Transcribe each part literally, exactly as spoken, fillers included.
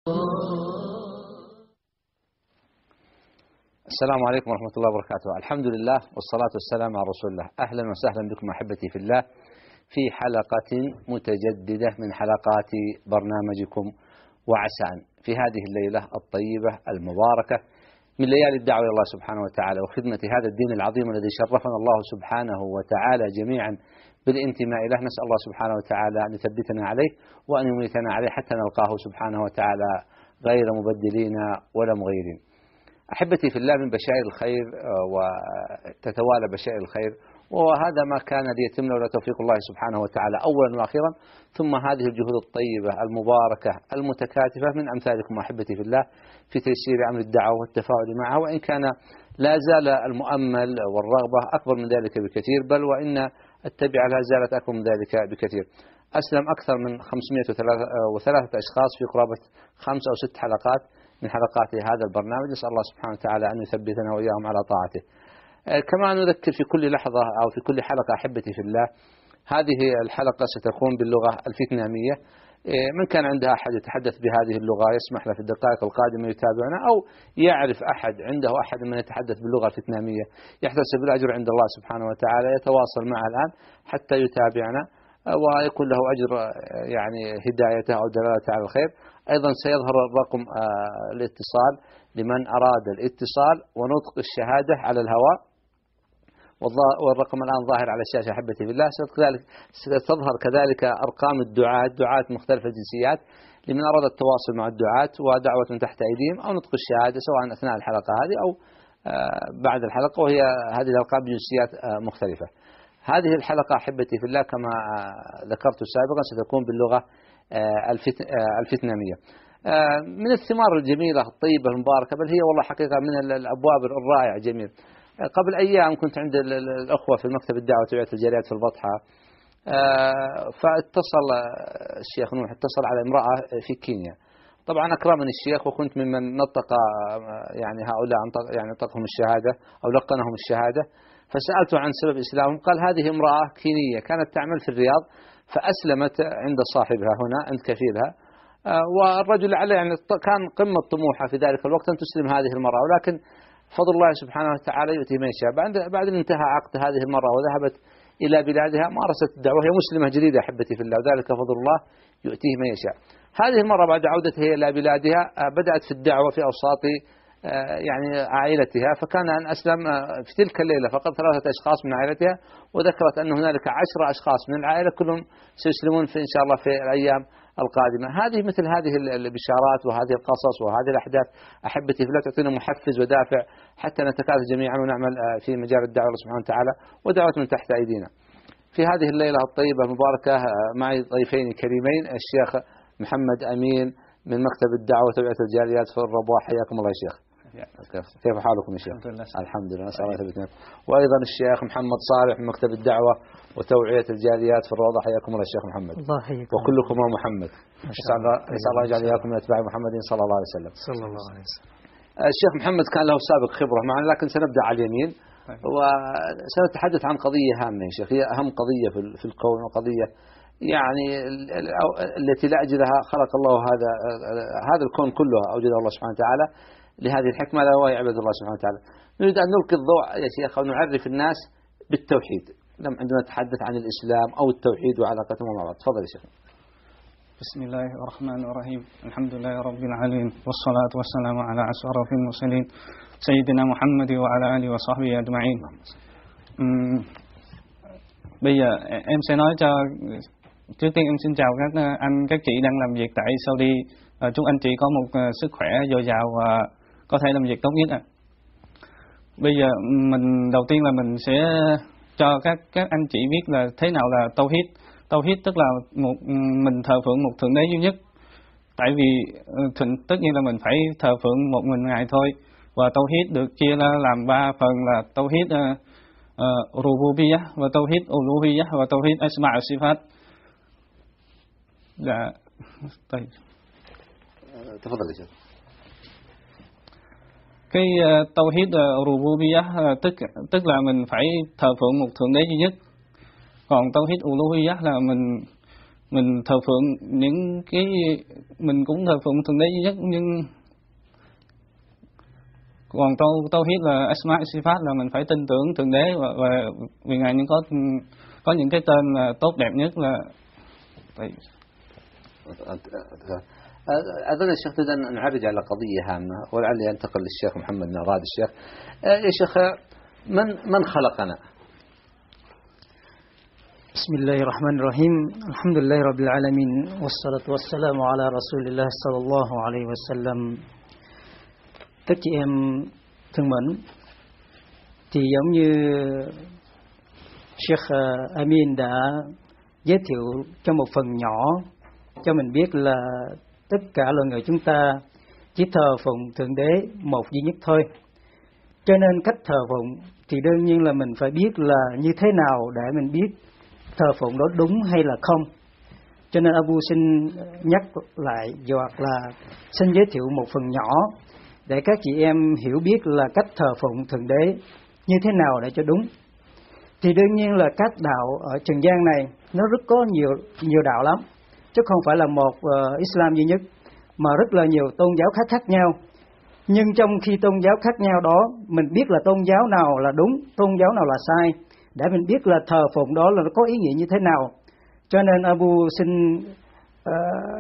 السلام عليكم ورحمة الله وبركاته. الحمد لله والصلاة والسلام على رسول الله. أهلا وسهلا بكم أحبتي في الله في حلقة متجددة من حلقات برنامجكم وعسان في هذه الليلة الطيبة المباركة من ليالي الدعوة إلى الله سبحانه وتعالى وخدمة هذا الدين العظيم الذي شرفنا الله سبحانه وتعالى جميعا بالانتماء له. نسأل الله سبحانه وتعالى أن يثبتنا عليه وأن يميتنا عليه حتى نلقاه سبحانه وتعالى غير مبدلين ولا مغيرين. أحبتي في الله، من بشائر الخير وتتوالى بشائر الخير، وهذا ما كان ليتم لولا توفيق الله سبحانه وتعالى أولا وأخيرا، ثم هذه الجهود الطيبة المباركة المتكاتفة من أمثالكم أحبتي في الله في تيسير أمر الدعوة والتفاعل معها، وإن كان لا زال المؤمل والرغبة أكبر من ذلك بكثير، بل وإن التبعة لا زالت أكبر من ذلك بكثير. أسلم أكثر من خمسمائة وثلاثة أشخاص في قرابة خمس أو ست حلقات من حلقات هذا البرنامج. نسأل الله سبحانه وتعالى أن يثبتنا وإياهم على طاعته. كما نذكر في كل لحظة أو في كل حلقة أحبتي في الله، هذه الحلقة ستكون باللغة الفيتنامية. من كان عنده أحد يتحدث بهذه اللغة يسمح له في الدقائق القادمة يتابعنا، أو يعرف أحد عنده أحد من يتحدث باللغة الفيتنامية يحتسب الأجر عند الله سبحانه وتعالى، يتواصل معه الآن حتى يتابعنا ويكون له أجر يعني هدايته أو دلالته على الخير. أيضا سيظهر الرقم الاتصال لمن أراد الاتصال ونطق الشهادة على الهواء، والرقم الآن ظاهر على الشاشة أحبتي بالله. ستظهر كذلك أرقام الدعاة دعاة مختلف الجنسيات لمن أراد التواصل مع الدعاة ودعوة من تحت أيديهم أو نطق الشهادة سواء أثناء الحلقة هذه أو بعد الحلقة، وهي هذه الأرقام بجنسيات مختلفة. هذه الحلقة أحبتي في الله كما ذكرت سابقا ستكون باللغة الفيتنامية. من الثمار الجميلة الطيبة المباركة، بل هي والله حقيقة من الأبواب الرائعة جميل. قبل أيام كنت عند الأخوة في المكتب الدعوة وتوعية الجاليات في البطحة، فاتصل الشيخ نوح اتصل على امرأة في كينيا. طبعا أكرمني الشيخ وكنت ممن نطق يعني هؤلاء يعني نطقهم الشهادة أو لقنهم الشهادة، فسألته عن سبب إسلامهم. قال هذه امرأة كينية كانت تعمل في الرياض فأسلمت عند صاحبها هنا عند كفيلها، والرجل عليه يعني كان قمة طموحه في ذلك الوقت أن تسلم هذه المرأة، ولكن فضل الله سبحانه وتعالى يؤتي من يشاء. بعد بعد أن انتهى عقد هذه المرأة وذهبت إلى بلادها مارست الدعوة، هي مسلمة جديدة أحبتي في الله، وذلك فضل الله يؤتيه من يشاء. هذه المرأة بعد عودتها إلى بلادها بدأت في الدعوة في أوساط يعني عائلتها، فكان أن أسلم في تلك الليلة فقط ثلاثة أشخاص من عائلتها، وذكرت أن هنالك عشرة أشخاص من العائلة كلهم سيسلمون في إن شاء الله في الأيام القادمة. هذه مثل هذه البشارات وهذه القصص وهذه الأحداث أحبتي في الله تعطينا محفز ودافع حتى نتكاتف جميعا ونعمل في مجال الدعوة الله سبحانه وتعالى ودعوة من تحت أيدينا. في هذه الليلة الطيبة المباركة معي ضيفين كريمين، الشيخ محمد أمين من مكتب الدعوة وتوعية الجاليات في الربوع. حياكم الله يا شيخ. كيف حالكم يا شيخ؟ الحمد لله نسأل الله يثبتنا. وأيضا الشيخ محمد صالح من مكتب الدعوة وتوعية الجاليات في الروضة. حياكم الله الشيخ محمد. الله يحييكم. وكلكم هو محمد. نسأل الله يجعل إياكم من أتباع محمد صلى الله عليه وسلم. صلى الله عليه وسلم. الشيخ محمد كان له سابق خبرة معنا، لكن سنبدأ على اليمين وسنتحدث عن قضية هامة يا شيخ، هي أهم قضية في الكون، وقضية يعني التي لأجلها خلق الله هذا هذا الكون كله، أوجده الله سبحانه وتعالى لهذه الحكمة لا هو يعبد الله سبحانه وتعالى. نريد أن نلقي الضوء يا شيخ ونعرف الناس بالتوحيد، لم عندنا نتحدث عن الإسلام أو التوحيد وعلاقته مع بعض. تفضل يا شيخ. بسم الله الرحمن الرحيم، الحمد لله رب العالمين، والصلاة والسلام على أشرف المرسلين سيدنا محمد وعلى آله وصحبه أجمعين. Bây giờ em sẽ nói cho, trước tiên em xin chào các anh các chị đang làm việc tại Saudi. Chúc anh chị có một sức khỏe dồi dào và có thể làm việc tốt nhất ạ. Bây giờ mình đầu tiên là mình sẽ cho các các anh chị biết là thế nào là tauhid. Tauhid tức là một mình thờ phượng một thượng đế duy nhất. Tại vì thịnh, tất nhiên là mình phải thờ phượng một mình Ngài thôi. Và tauhid được chia ra làm ba phần là tauhid uh, uh, rububiyyah và tauhid uluhiyyah và tauhid asma wa sifat. Dạ. تفضل يا شيخ. Cái uh, tauhid uh, rububiyyah uh, tức tức là mình phải thờ phượng một thượng đế duy nhất. Còn tauhid uluhiyyah là mình mình thờ phượng những cái mình cũng thờ phượng thượng đế duy nhất, nhưng còn tao tao biết là Asma Sifat là mình phải tin tưởng thượng đế, và, và vì ngài những có có những cái tên là tốt đẹp nhất là. أظن الشيخ تريد أن نعرج على قضية هامة ولعلي أنتقل للشيخ محمد نراد. الشيخ يا شيخ من من خلقنا؟ بسم الله الرحمن الرحيم. الحمد لله رب العالمين والصلاة والسلام على رسول الله صلى الله عليه وسلم. Các chị em thân mến, thì giống như Sheikh Amin đã giới thiệu cho một phần nhỏ cho mình biết là tất cả loài người chúng ta chỉ thờ phụng thượng đế một duy nhất thôi. Cho nên cách thờ phụng thì đương nhiên là mình phải biết là như thế nào để mình biết thờ phụng đó đúng hay là không. Cho nên Abu xin nhắc lại hoặc là xin giới thiệu một phần nhỏ để các chị em hiểu biết là cách thờ phụng thượng đế như thế nào để cho đúng. Thì đương nhiên là các đạo ở trần gian này nó rất có nhiều nhiều đạo lắm, chứ không phải là một uh, Islam duy nhất, mà rất là nhiều tôn giáo khác khác nhau. Nhưng trong khi tôn giáo khác nhau đó, mình biết là tôn giáo nào là đúng, tôn giáo nào là sai, để mình biết là thờ phụng đó là nó có ý nghĩa như thế nào. Cho nên Abu xin uh,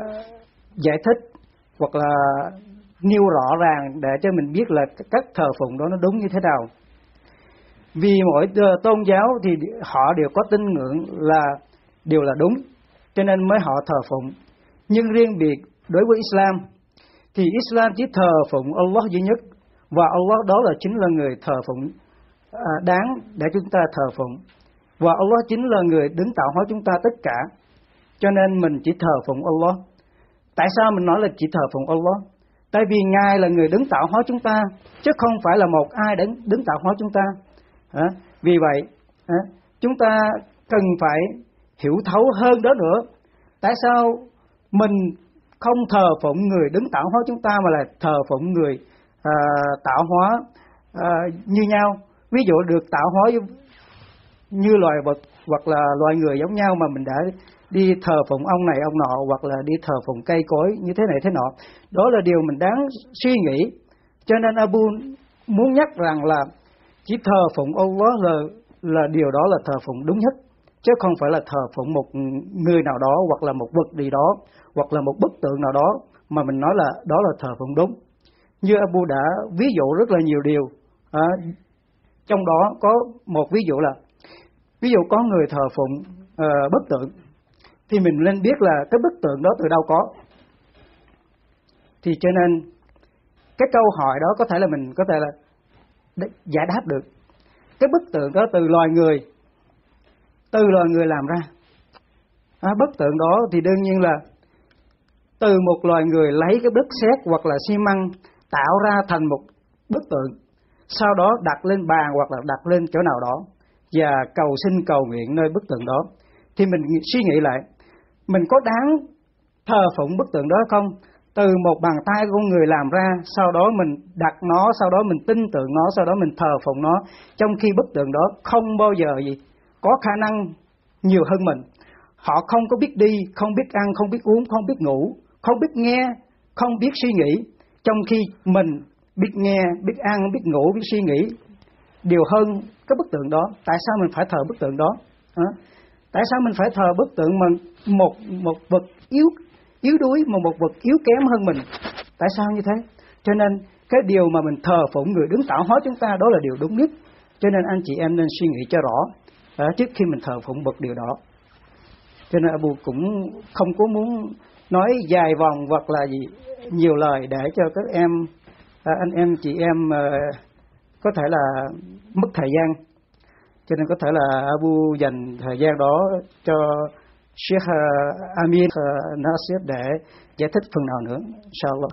giải thích hoặc là nêu rõ ràng để cho mình biết là cách thờ phụng đó nó đúng như thế nào. Vì mỗi tôn giáo thì họ đều có tín ngưỡng là đều là đúng, cho nên mới họ thờ phụng. Nhưng riêng biệt đối với Islam thì Islam chỉ thờ phụng Allah duy nhất, và Allah đó là chính là người thờ phụng à, đáng để chúng ta thờ phụng, và Allah chính là người đứng tạo hóa chúng ta tất cả. Cho nên mình chỉ thờ phụng Allah. Tại sao mình nói là chỉ thờ phụng Allah? Tại vì Ngài là người đứng tạo hóa chúng ta, chứ không phải là một ai đứng, đứng tạo hóa chúng ta. À, vì vậy à, chúng ta cần phải hiểu thấu hơn đó nữa. Tại sao mình không thờ phụng người đứng tạo hóa chúng ta mà là thờ phụng người à, tạo hóa à, như nhau? Ví dụ được tạo hóa như loài vật hoặc là loài người giống nhau mà mình đã đi thờ phụng ông này ông nọ, hoặc là đi thờ phụng cây cối như thế này thế nọ. Đó là điều mình đáng suy nghĩ. Cho nên Abu muốn nhắc rằng là chỉ thờ phụng Allah là, là điều đó là thờ phụng đúng nhất, chứ không phải là thờ phụng một người nào đó hoặc là một vật gì đó hoặc là một bức tượng nào đó mà mình nói là đó là thờ phụng đúng. Như Abu đã ví dụ rất là nhiều điều à, trong đó có một ví dụ là ví dụ có người thờ phụng uh, bức tượng, thì mình nên biết là cái bức tượng đó từ đâu có. Thì cho nên cái câu hỏi đó có thể là mình có thể là giải đáp được. Cái bức tượng đó từ loài người, từ loài người làm ra. À, bức tượng đó thì đương nhiên là từ một loài người lấy cái đất sét hoặc là xi măng tạo ra thành một bức tượng, sau đó đặt lên bàn hoặc là đặt lên chỗ nào đó và cầu xin cầu nguyện nơi bức tượng đó. Thì mình suy nghĩ lại, mình có đáng thờ phụng bức tượng đó không? Từ một bàn tay của người làm ra, sau đó mình đặt nó, sau đó mình tin tưởng nó, sau đó mình thờ phụng nó, trong khi bức tượng đó không bao giờ gì có khả năng nhiều hơn mình. Họ không có biết đi, không biết ăn, không biết uống, không biết ngủ, không biết nghe, không biết suy nghĩ, trong khi mình biết nghe, biết ăn, biết ngủ, biết suy nghĩ điều hơn cái bức tượng đó. Tại sao mình phải thờ bức tượng đó? À? Tại sao mình phải thờ bức tượng mà một một vật yếu yếu đuối, mà một vật yếu kém hơn mình? Tại sao như thế? Cho nên cái điều mà mình thờ phụng người đứng tạo hóa chúng ta đó là điều đúng nhất. Cho nên anh chị em nên suy nghĩ cho rõ à, trước khi mình thờ phụng một điều đó. Cho nên Abu cũng không có muốn nói dài vòng hoặc là gì nhiều lời để cho các em à, anh em chị em à, có thể là mất thời gian. Cho nên có thể là Abu dành thời gian đó cho Sheikh Amin Nasir để giải thích phần nào nữa, inshallah.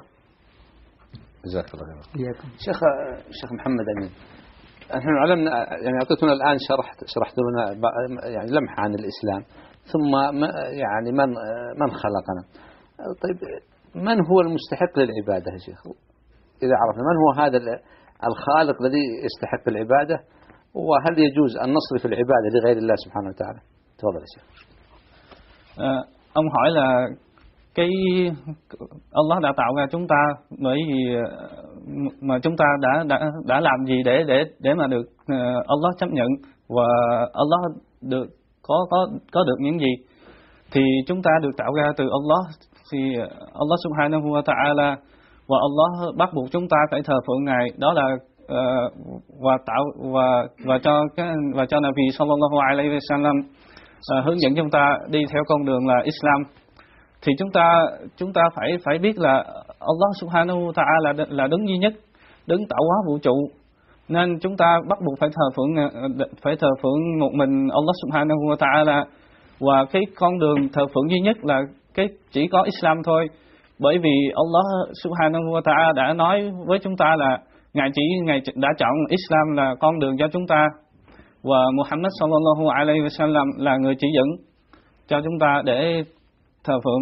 جزاك الله خير. شيخ شيخ محمد أمين، نحن علمنا يعني أعطيتنا الآن شرحت شرحت لنا يعني لمحة عن الإسلام، ثم يعني من من خلقنا. طيب من هو المستحق للعبادة يا شيخ؟ إذا عرفنا من هو هذا الخالق الذي يستحق العبادة، وهل يجوز أن نصرف العبادة لغير الله سبحانه وتعالى؟ تفضل يا شيخ. ông hỏi là cái Allah đã tạo ra chúng ta bởi vì mà chúng ta đã đã đã làm gì để để để mà được Allah chấp nhận và Allah được có có có được những gì. Thì chúng ta được tạo ra từ Allah, thì Allah subhanahu wa ta'ala và Allah bắt buộc chúng ta phải thờ phượng Ngài, đó là uh, và tạo và và cho cái và cho Nabi sallallahu alaihi wasallam uh, hướng dẫn chúng ta đi theo con đường là Islam. Thì chúng ta chúng ta phải phải biết là Allah subhanahu wa ta'ala là là đứng duy nhất, đứng tạo hóa vũ trụ, nên chúng ta bắt buộc phải thờ phượng phải thờ phượng một mình Allah subhanahu wa ta'ala. Và cái con đường thờ phượng duy nhất là cái chỉ có Islam thôi, bởi vì Allah subhanahu wa ta'ala đã nói với chúng ta là Ngài chỉ Ngài đã chọn Islam là con đường cho chúng ta, và Muhammad sallallahu alaihi wasallam là người chỉ dẫn cho chúng ta để thờ phượng.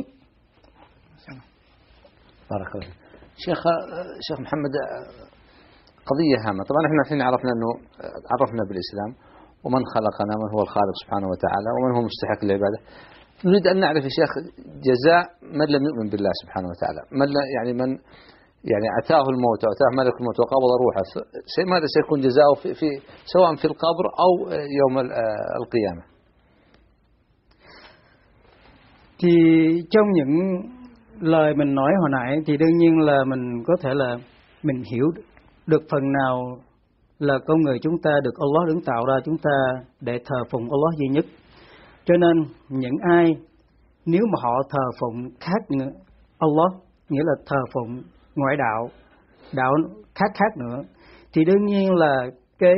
بارك الله. شيخ شيخ محمد قضية هامة. طبعا احنا الحين عرفنا انه عرفنا بالإسلام ومن خلقنا، من هو الخالق سبحانه وتعالى ومن هو مستحق للعبادة. نريد أن نعرف يا شيخ جزاء من لم يؤمن بالله سبحانه وتعالى، من يعني من يعني أتاه الموت أو أتاه ملك الموت وقبض روحه، ماذا سيكون جزاؤه في, في سواء في القبر أو يوم القيامة؟ Thì trong những lời mình nói hồi nãy thì đương nhiên là mình có thể là mình hiểu được phần nào là con người chúng ta được Allah đứng tạo ra chúng ta để thờ phụng Allah duy nhất. Cho nên những ai nếu mà họ thờ phụng khác nữa Allah, nghĩa là thờ phụng ngoại đạo, đạo khác khác nữa, thì đương nhiên là cái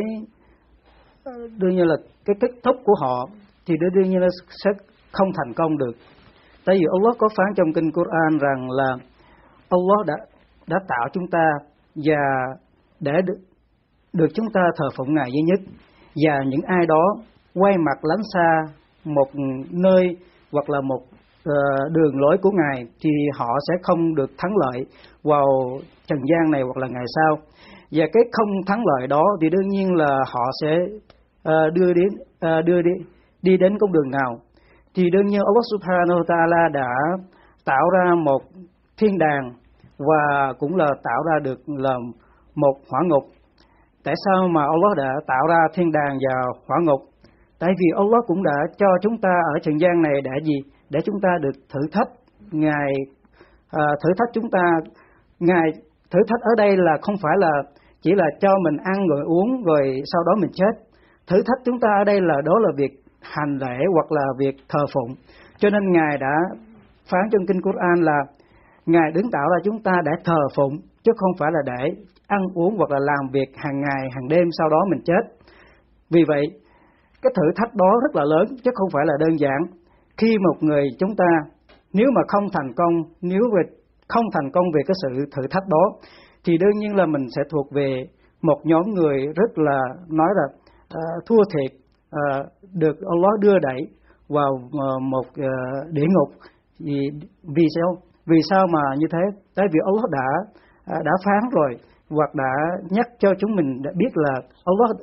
đương nhiên là cái kết thúc của họ thì đương nhiên là sẽ không thành công được. Tại vì Allah có phán trong kinh Quran rằng là Allah đã đã tạo chúng ta và để được được chúng ta thờ phụng Ngài duy nhất, và những ai đó quay mặt lánh xa một nơi hoặc là một uh, đường lối của Ngài thì họ sẽ không được thắng lợi vào trần gian này hoặc là ngày sau. Và cái không thắng lợi đó thì đương nhiên là họ sẽ uh, đưa đến uh, đưa đi đi đến con đường nào. Thì đương nhiên Allah subhanahu wa ta'ala đã tạo ra một thiên đàng và cũng là tạo ra được là một hỏa ngục. Tại sao mà Allah đã tạo ra thiên đàng và hỏa ngục? Tại vì Allah cũng đã cho chúng ta ở trần gian này để gì? Để chúng ta được thử thách. Ngài à, thử thách chúng ta. Ngài thử thách ở đây là không phải là chỉ là cho mình ăn rồi uống rồi sau đó mình chết. Thử thách chúng ta ở đây là đó là việc hành lễ hoặc là việc thờ phụng. Cho nên Ngài đã phán trong kinh Quran là Ngài đứng tạo ra chúng ta để thờ phụng, chứ không phải là để ăn uống hoặc là làm việc hàng ngày hàng đêm sau đó mình chết. Vì vậy cái thử thách đó rất là lớn chứ không phải là đơn giản. Khi một người chúng ta nếu mà không thành công, nếu về không thành công về cái sự thử thách đó thì đương nhiên là mình sẽ thuộc về một nhóm người rất là nói là uh, thua thiệt, uh, được Allah đưa đẩy vào uh, một uh, địa ngục. Vì, vì sao? Vì sao mà như thế? Tại vì Allah đã uh, đã phán rồi hoặc đã nhắc cho chúng mình đã biết là Allah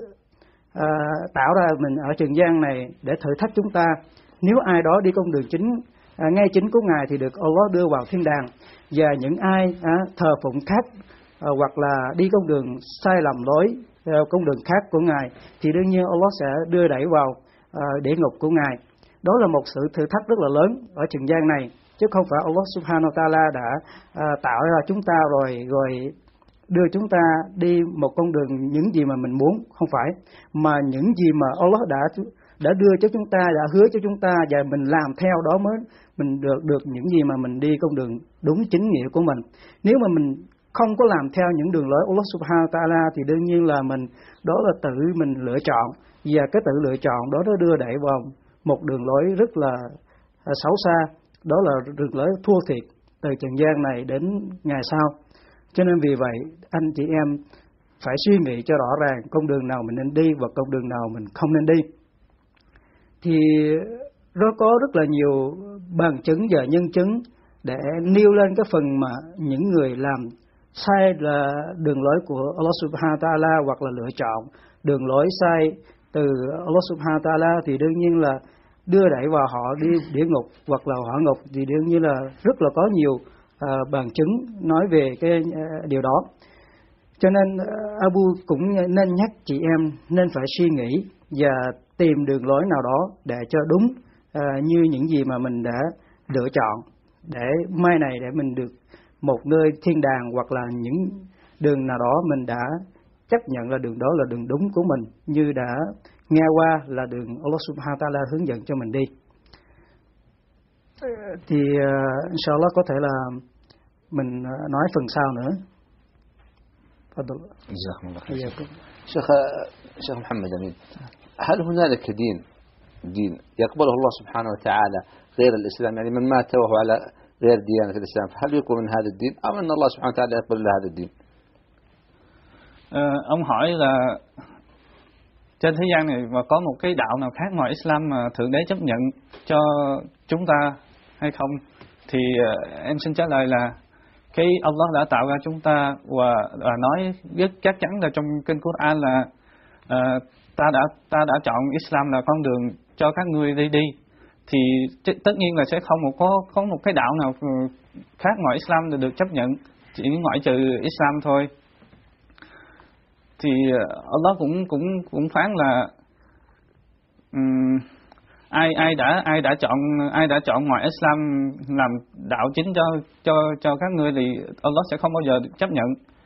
uh, tạo ra mình ở trần gian này để thử thách chúng ta. Nếu ai đó đi con đường chính À, ngay chính của Ngài thì được Allah đưa vào thiên đàng, và những ai à, thờ phụng khác à, hoặc là đi con đường sai lầm lối à, con đường khác của Ngài thì đương nhiên Allah sẽ đưa đẩy vào à, địa ngục của Ngài. Đó là một sự thử thách rất là lớn ở trần gian này, chứ không phải Allah subhanahu wa ta'ala đã à, tạo ra chúng ta rồi rồi đưa chúng ta đi một con đường những gì mà mình muốn, không phải, mà những gì mà Allah đã đã đưa cho chúng ta, đã hứa cho chúng ta và mình làm theo đó mới mình được được những gì mà mình đi con đường đúng chính nghĩa của mình. Nếu mà mình không có làm theo những đường lối Allah subhanahu wa ta'ala thì đương nhiên là mình đó là tự mình lựa chọn, và cái tự lựa chọn đó nó đưa đẩy vào một đường lối rất là xấu xa, đó là đường lối thua thiệt từ trần gian này đến ngày sau. Cho nên vì vậy anh chị em phải suy nghĩ cho rõ ràng con đường nào mình nên đi và con đường nào mình không nên đi. Thì nó có rất là nhiều bằng chứng và nhân chứng để nêu lên cái phần mà những người làm sai là đường lối của Allah subhanahu wa ta'ala hoặc là lựa chọn đường lối sai từ Allah subhanahu wa ta'ala thì đương nhiên là đưa đẩy vào họ đi địa ngục hoặc là hỏa ngục, thì đương nhiên là rất là có nhiều uh, bằng chứng nói về cái uh, điều đó. Cho nên uh, Abu cũng nên nhắc chị em nên phải suy nghĩ và tìm đường lối nào đó để cho đúng uh, như những gì mà mình đã lựa chọn, để mai này để mình được một nơi thiên đàng, hoặc là những đường nào đó mình đã chấp nhận là đường đó là đường đúng của mình, như đã nghe qua là đường Allah Subhanahu wa Ta'ala hướng dẫn cho mình đi. Thì uh, inshallah có thể là mình uh, nói phần sau nữa. جزاكم الله خير. شيخ شيخ محمد أمين، هل هنالك دين دين يقبله الله سبحانه وتعالى غير الإسلام؟ يعني من مات وهو على غير ديانة الإسلام فهل يقبل من هذا الدين أم أن الله سبحانه وتعالى يقبل له هذا الدين؟ À, ông hỏi là trên thế gian này mà có một cái đạo nào khác ngoài Islam mà Thượng Đế chấp nhận cho chúng ta hay không? Thì uh, em xin trả lời là cái Allah đã tạo ra chúng ta và, và nói rất chắc chắn là trong kinh Quran là uh, ta đã ta đã chọn Islam là con đường cho các ngươi đi đi. Thì tất nhiên là sẽ không một có có một cái đạo nào khác ngoài Islam được chấp nhận, chỉ ngoại trừ Islam thôi. Thì Allah cũng cũng cũng phán là um, ai ai đã ai đã chọn ai đã chọn ngoài Islam làm đạo chính cho cho cho các ngươi thì Allah sẽ không bao giờ chấp nhận.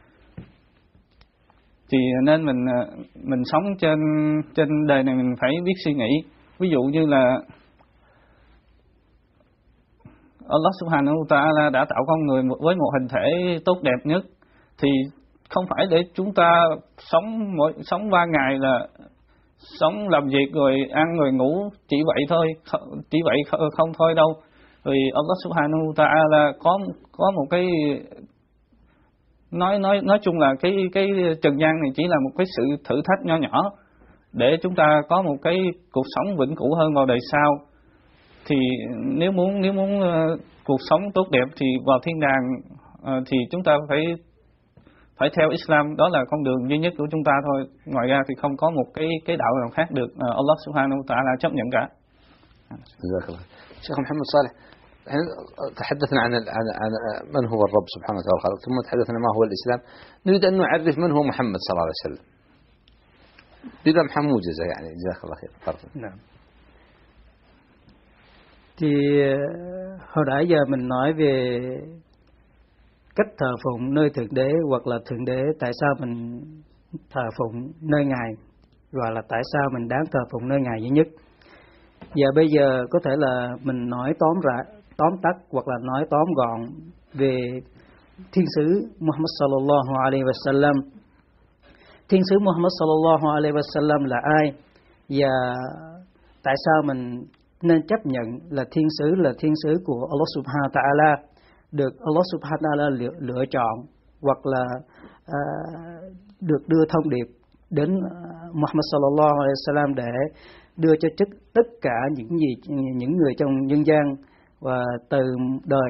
Thì nên mình mình sống trên trên đời này mình phải biết suy nghĩ. Ví dụ như là Allah Subhanahu wa Ta'ala đã tạo con người với một hình thể tốt đẹp nhất, thì không phải để chúng ta sống mỗi sống ba ngày là sống làm việc rồi ăn rồi ngủ chỉ vậy thôi, chỉ vậy không thôi đâu. Vì Allah Subhanahu wa Ta'ala có có một cái nói nói nói chung là cái cái trần gian này chỉ là một cái sự thử thách nho nhỏ để chúng ta có một cái cuộc sống vĩnh cửu hơn vào đời sau. Thì nếu muốn nếu muốn uh, cuộc sống tốt đẹp thì vào thiên đàng uh, thì chúng ta phải phải theo Islam, đó là con đường duy nhất của chúng ta thôi. Ngoài ra thì không có một cái cái đạo nào khác được uh, Allah Subhanahu wa Ta'ala chấp nhận cả. جزاك الله. شيخ محمد صالح، تحدثنا عن عن من هو الرب سبحانه وتعالى الخالق، ثم تحدثنا ما هو الإسلام. نريد أن نعرف من هو محمد صلى الله عليه وسلم بلمحة موجزة يعني. جزاك الله خير. نعم. Thì hồi nãy giờ mình nói về cách thờ phụng nơi Thượng Đế, hoặc là Thượng Đế tại sao mình thờ phụng nơi Ngài, và là tại sao mình đáng thờ phụng nơi Ngài duy nhất. Và bây giờ có thể là mình nói tóm ra, tóm tắt hoặc là nói tóm gọn về thiên sứ Muhammad sallallahu alaihi wasallam. Thiên sứ Muhammad sallallahu alaihi wasallam là ai, và tại sao mình nên chấp nhận là thiên sứ là thiên sứ của Allah Subhanahu wa Ta'ala, được Allah Subhanahu wa Ta'ala lựa, lựa chọn hoặc là uh, được đưa thông điệp đến Muhammad sallallahu alaihi wasallam để đưa cho chức tất cả những gì những người trong nhân gian, và từ đời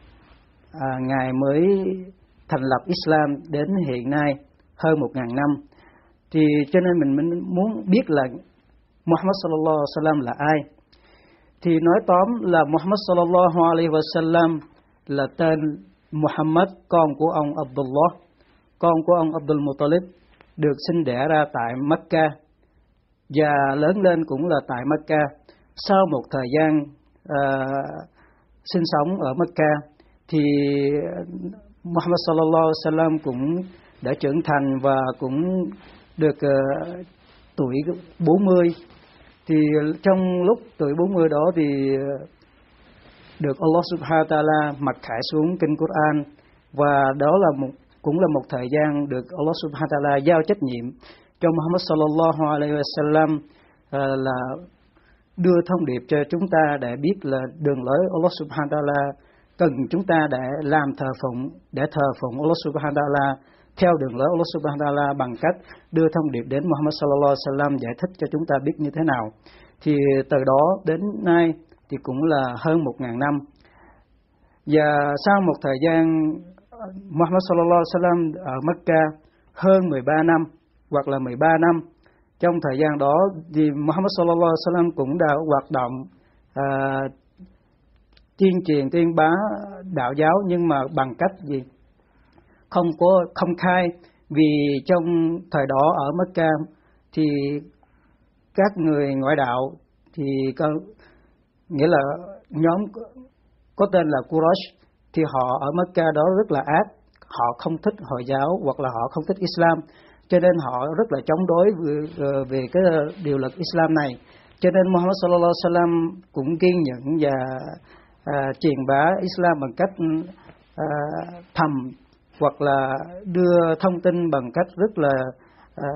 à, Ngài mới thành lập Islam đến hiện nay hơn một ngàn năm. Thì cho nên mình, mình muốn biết là Muhammad sallallahu alaihi wasallam là ai. Thì nói tóm là Muhammad sallallahu alaihi wasallam là tên Muhammad, con của ông Abdullah, con của ông Abdul Muttalib, được sinh đẻ ra tại Mecca và lớn lên cũng là tại Mecca. Sau một thời gian uh, sinh sống ở Mecca thì Muhammad sallallahu alaihi wasallam cũng đã trưởng thành và cũng được uh, tuổi bốn mươi. Thì trong lúc tuổi bốn mươi đó thì được Allah Subhanahu wa Ta'ala mặc khải xuống kinh Quran, và đó là một cũng là một thời gian được Allah Subhanahu wa Ta'ala giao trách nhiệm cho Muhammad sallallahu alaihi wasallam uh, là đưa thông điệp cho chúng ta để biết là đường lối Allah Subhanahu wa Ta'ala cần chúng ta để làm thờ phụng, để thờ phụng Allah Subhanahu wa Ta'ala theo đường lối Allah Subhanahu wa Ta'ala bằng cách đưa thông điệp đến Muhammad sallallahu alaihi wasallam, giải thích cho chúng ta biết như thế nào. Thì từ đó đến nay thì cũng là hơn một ngàn năm. Và sau một thời gian Muhammad sallallahu alaihi wasallam ở Mecca hơn mười ba năm hoặc là mười ba năm, trong thời gian đó thì Muhammad sallallahu alaihi wasallam cũng đã hoạt động à, tuyên truyền tuyên bá đạo giáo, nhưng mà bằng cách gì? Không có công khai, vì trong thời đó ở Mecca thì các người ngoại đạo thì có nghĩa là nhóm có tên là Quraysh, thì họ ở Mecca đó rất là ác, họ không thích Hồi giáo hoặc là họ không thích Islam, cho nên họ rất là chống đối về, về cái điều luật Islam này. Cho nên Muhammad sallallahu alaihi wasallam cũng kiên nhẫn và à, truyền bá Islam bằng cách à, thầm hoặc là đưa thông tin bằng cách rất là à,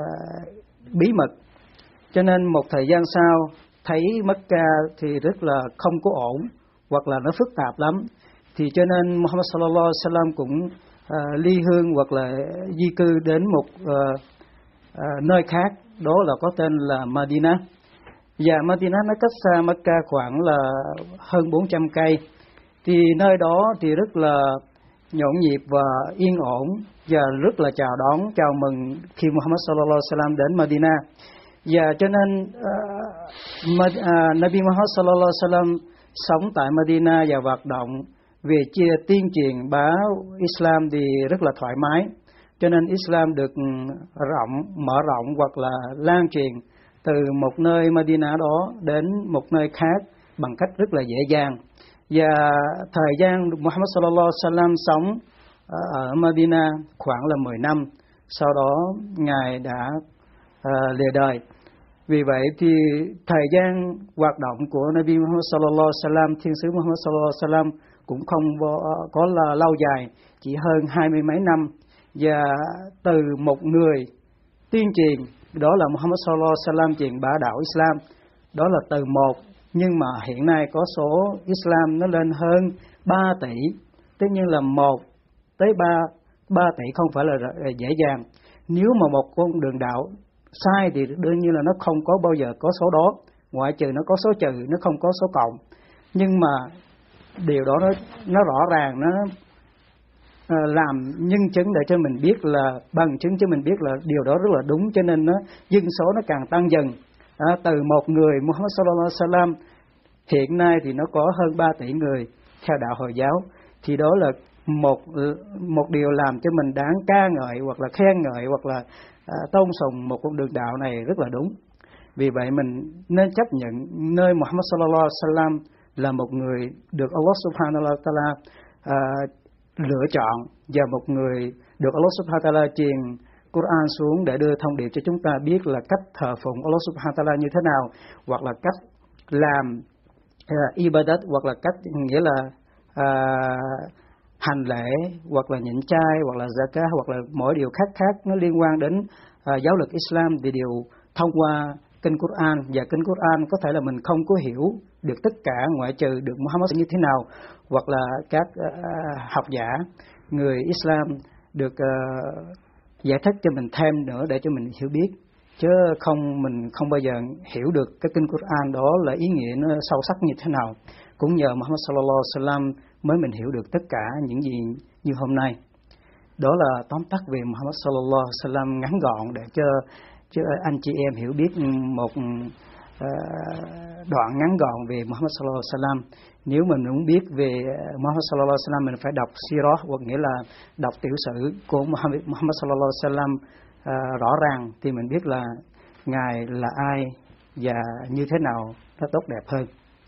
bí mật. Cho nên một thời gian sau thấy Mecca thì rất là không có ổn hoặc là nó phức tạp lắm, thì cho nên Muhammad sallallahu alaihi wasallam cũng à, ly hương hoặc là di cư đến một à, à, nơi khác, đó là có tên là Medina. Và Medina nó cách xa Mecca khoảng là hơn bốn trăm cây. Thì nơi đó thì rất là nhộn nhịp và yên ổn, và rất là chào đón chào mừng khi Muhammad sallallahu alaihi wasallam đến Medina. Và cho nên uh, uh, Nabi Muhammad sallallahu alaihi wasallam sống tại Medina và hoạt động về chia tiên truyền báo Islam thì rất là thoải mái. Cho nên Islam được rộng mở rộng hoặc là lan truyền từ một nơi Medina đó đến một nơi khác bằng cách rất là dễ dàng. Và thời gian Muhammad sallallahu alaihi wasallam sống ở Medina khoảng là mười năm, sau đó Ngài đã uh, lìa đời. Vì vậy thì thời gian hoạt động của Nabi Muhammad sallallahu alaihi wasallam, thiên sứ Muhammad sallallahu alaihi wasallam cũng không có là lâu dài, chỉ hơn hai mươi mấy năm. Và từ một người tuyên truyền, đó là Muhammad sallallahu alaihi wasallam truyền bá đạo Islam, đó là từ một, nhưng mà hiện nay có số Islam nó lên hơn ba tỷ. Tất nhiên là một tới ba ba tỷ không phải là dễ dàng. Nếu mà một con đường đạo sai thì đương nhiên là nó không có bao giờ có số đó, ngoại trừ nó có số trừ, nó không có số cộng. Nhưng mà điều đó nó, nó rõ ràng, nó à, làm nhân chứng để cho mình biết là, bằng chứng cho mình biết là điều đó rất là đúng. Cho nên nó dân số nó càng tăng dần. À, từ một người Muhammad sallallahu alaihi wasallam hiện nay thì nó có hơn ba tỷ người theo đạo Hồi giáo. Thì đó là một một điều làm cho mình đáng ca ngợi hoặc là khen ngợi hoặc là à, tôn sùng một con đường đạo này rất là đúng. Vì vậy mình nên chấp nhận nơi Muhammad sallallahu alaihi wasallam là một người được Allah subhanahu wa ta'ala à, lựa chọn, và một người được Allah subhanahu wa ta'ala truyền Quran xuống để đưa thông điệp cho chúng ta biết là cách thờ phụng Allah subhanahu wa ta'ala như thế nào, hoặc là cách làm uh, ibadat, hoặc là cách nghĩa là uh, hành lễ, hoặc là nhịn chay, hoặc là zakah, hoặc là mỗi điều khác khác nó liên quan đến uh, giáo luật Islam thì đều thông qua kinh Quran. Và kinh Quran có thể là mình không có hiểu được tất cả, ngoại trừ được Muhammad như thế nào, hoặc là các uh, học giả người Islam được uh, giải thích cho mình thêm nữa để cho mình hiểu biết, chứ không mình không bao giờ hiểu được cái kinh Quran đó là ý nghĩa nó sâu sắc như thế nào. Cũng nhờ Muhammad sallallahu alaihi wasallam mới mình hiểu được tất cả những gì như hôm nay. Đó là tóm tắt về Muhammad sallallahu alaihi wasallam ngắn gọn để cho, cho anh chị em hiểu biết một uh, đoạn ngắn gọn về Muhammad sallallahu alaihi wasallam. Nếu mình muốn biết về Muhammad sallallahu alaihi wasallam, mình phải đọc Sirah, hoặc nghĩa là đọc tiểu sử của Muhammad, Muhammad sallallahu alaihi wasallam uh, rõ ràng, thì mình biết là ngài là ai và như thế nào nó tốt đẹp hơn.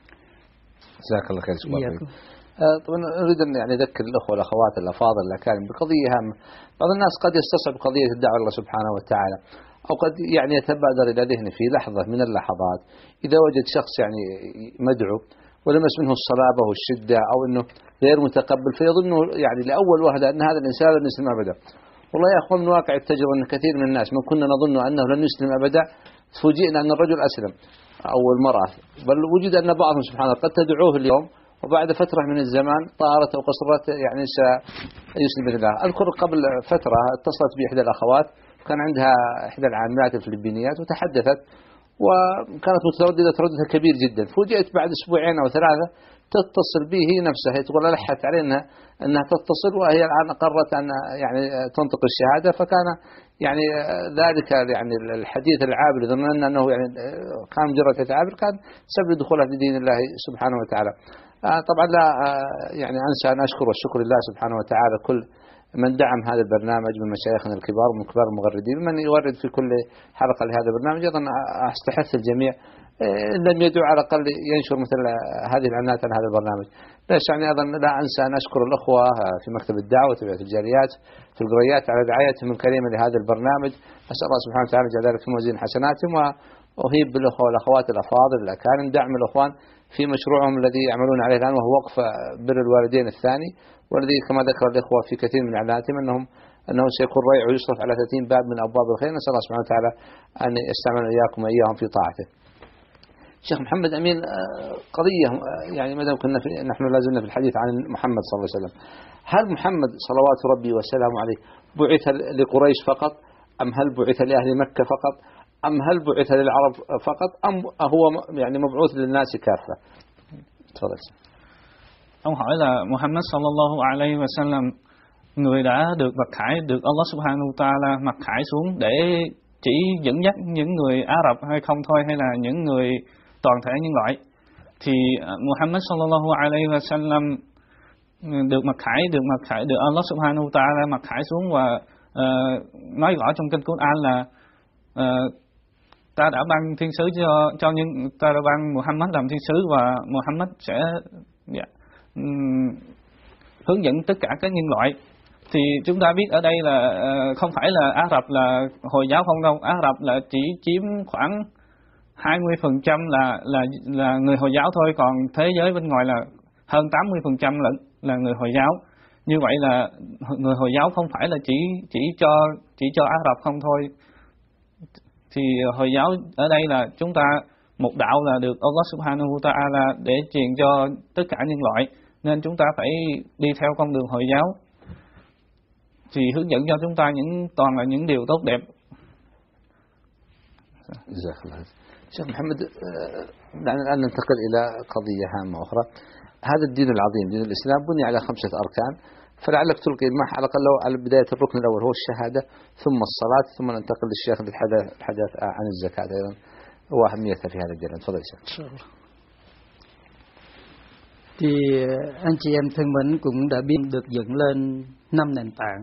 جزاك الله خير. طبعا أريد أن يعني أذكر الأخوة والأخوات الأفاضل الأكارم بقضية هامة. بعض الناس قد يستصعب قضية الدعوة الله سبحانه وتعالى، أو قد يعني يتبادر إلى ذهنه في لحظة من اللحظات إذا وجد شخص يعني مدعو ولمس منه الصلابة والشدة أو أنه غير متقبل، فيظنه يعني لأول وهلة أن هذا الإنسان لن يسلم أبدا. والله يا أخوان من واقع التجربة أن كثير من الناس من كنا نظن أنه لن يسلم أبدا، فوجئنا أن الرجل أسلم أو المرأة، بل وجد أن بعضهم سبحان الله قد تدعوه اليوم وبعد فترة من الزمان طارت أو قصرت يعني سيسلم بالله. أذكر قبل فترة اتصلت بإحدى الأخوات، كان عندها إحدى العاملات الفلبينيات وتحدثت وكانت مترددة ترددها كبير جدا. فوجئت بعد أسبوعين أو ثلاثة تتصل به هي نفسها، هي تقول لحت علي أنها, أنها تتصل، وهي الآن قررت أن يعني تنطق الشهادة. فكان يعني ذلك يعني الحديث العابر ظننا أنه يعني كان مجرد عابر، كان سبب دخولها في دين الله سبحانه وتعالى. طبعا لا يعني أنسى أن أشكر والشكر لله سبحانه وتعالى كل من دعم هذا البرنامج من مشايخنا الكبار ومن كبار المغردين، من يورد في كل حلقة لهذا البرنامج. أيضا أستحث الجميع إن لم يدعو على الأقل ينشر مثل هذه الإعلانات عن هذا البرنامج. لا يعني أيضا لا أنسى أن أشكر الأخوة في مكتب الدعوة وتبعية الجاليات في القريات على رعايتهم الكريمة لهذا البرنامج. أسأل الله سبحانه وتعالى يجعل ذلك في موازين حسناتهم، وأهيب بالأخوة والأخوات الأفاضل الأكارم دعم الأخوان في مشروعهم الذي يعملون عليه الآن، وهو وقف بر الوالدين الثاني، والذي كما ذكر الإخوة في كثير من إعلاناتهم أنهم أنه سيكون ريع ويصرف على ثلاثين باب من أبواب الخير. نسأل الله سبحانه وتعالى أن يستعمل إياكم وإياهم في طاعته. شيخ محمد أمين، قضية يعني ما دام كنا في نحن لازلنا في الحديث عن محمد صلى الله عليه وسلم، هل محمد صلوات ربي وسلامه عليه بعث لقريش فقط، أم هل بعث لأهل مكة فقط، أم هل بعث للعرب فقط، أم هو يعني مبعوث للناس كافة؟ تفضل. Ông hỏi là Muhammad sallallahu alaihi wasallam, người đã được mặc khải, được Allah subhanahu wa ta'ala mặc khải xuống để chỉ dẫn dắt những người Ả Rập hay không thôi, hay là những người toàn thể nhân loại. Thì Muhammad sallallahu alaihi wasallam được mặc khải, được mặc khải, được Allah subhanahu wa ta'ala mặc khải xuống và uh, nói rõ trong kinh Quran là uh, ta đã ban thiên sứ cho cho những ta đã ban Muhammad làm thiên sứ, và Muhammad sẽ yeah, um, hướng dẫn tất cả các nhân loại. Thì chúng ta biết ở đây là uh, không phải là Ả Rập là Hồi giáo không đâu, Ả Rập là chỉ chiếm khoảng hai mươi phần trăm là là là người Hồi giáo thôi, còn thế giới bên ngoài là hơn tám mươi phần trăm là là người Hồi giáo. Như vậy là người Hồi giáo không phải là chỉ chỉ cho chỉ cho Ả Rập không thôi. Thì Hồi giáo ở đây là chúng ta một đạo là được Allah subhanahu wa ta'ala để truyền cho tất cả nhân loại, nên chúng ta phải đi theo con đường Hồi giáo, thì hướng dẫn cho chúng ta những toàn là những điều tốt đẹp. جزاك الله. شيخ محمد، دعنا الآن ننتقل إلى قضية هامة أخرى. هذا الدين العظيم دين الإسلام بني على خمسة أركان، فلعلك تلقي الماء على الأقل على بداية الركن الأول هو الشهادة، ثم الصلاة، ثم ننتقل للشيخ للحديث عن الزكاة أيضا وأهميتها في هذا الدين. تفضل يا شيخ. Thì anh chị em thân mến cũng đã biết được dựng lên năm nền tảng.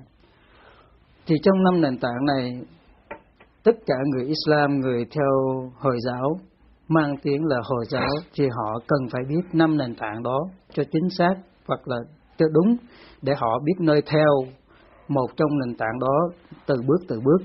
Thì trong năm nền tảng này, tất cả người Islam, người theo Hồi giáo, mang tiếng là Hồi giáo, thì họ cần phải biết năm nền tảng đó cho chính xác hoặc là cho đúng, để họ biết nơi theo một trong nền tảng đó từ bước từ bước.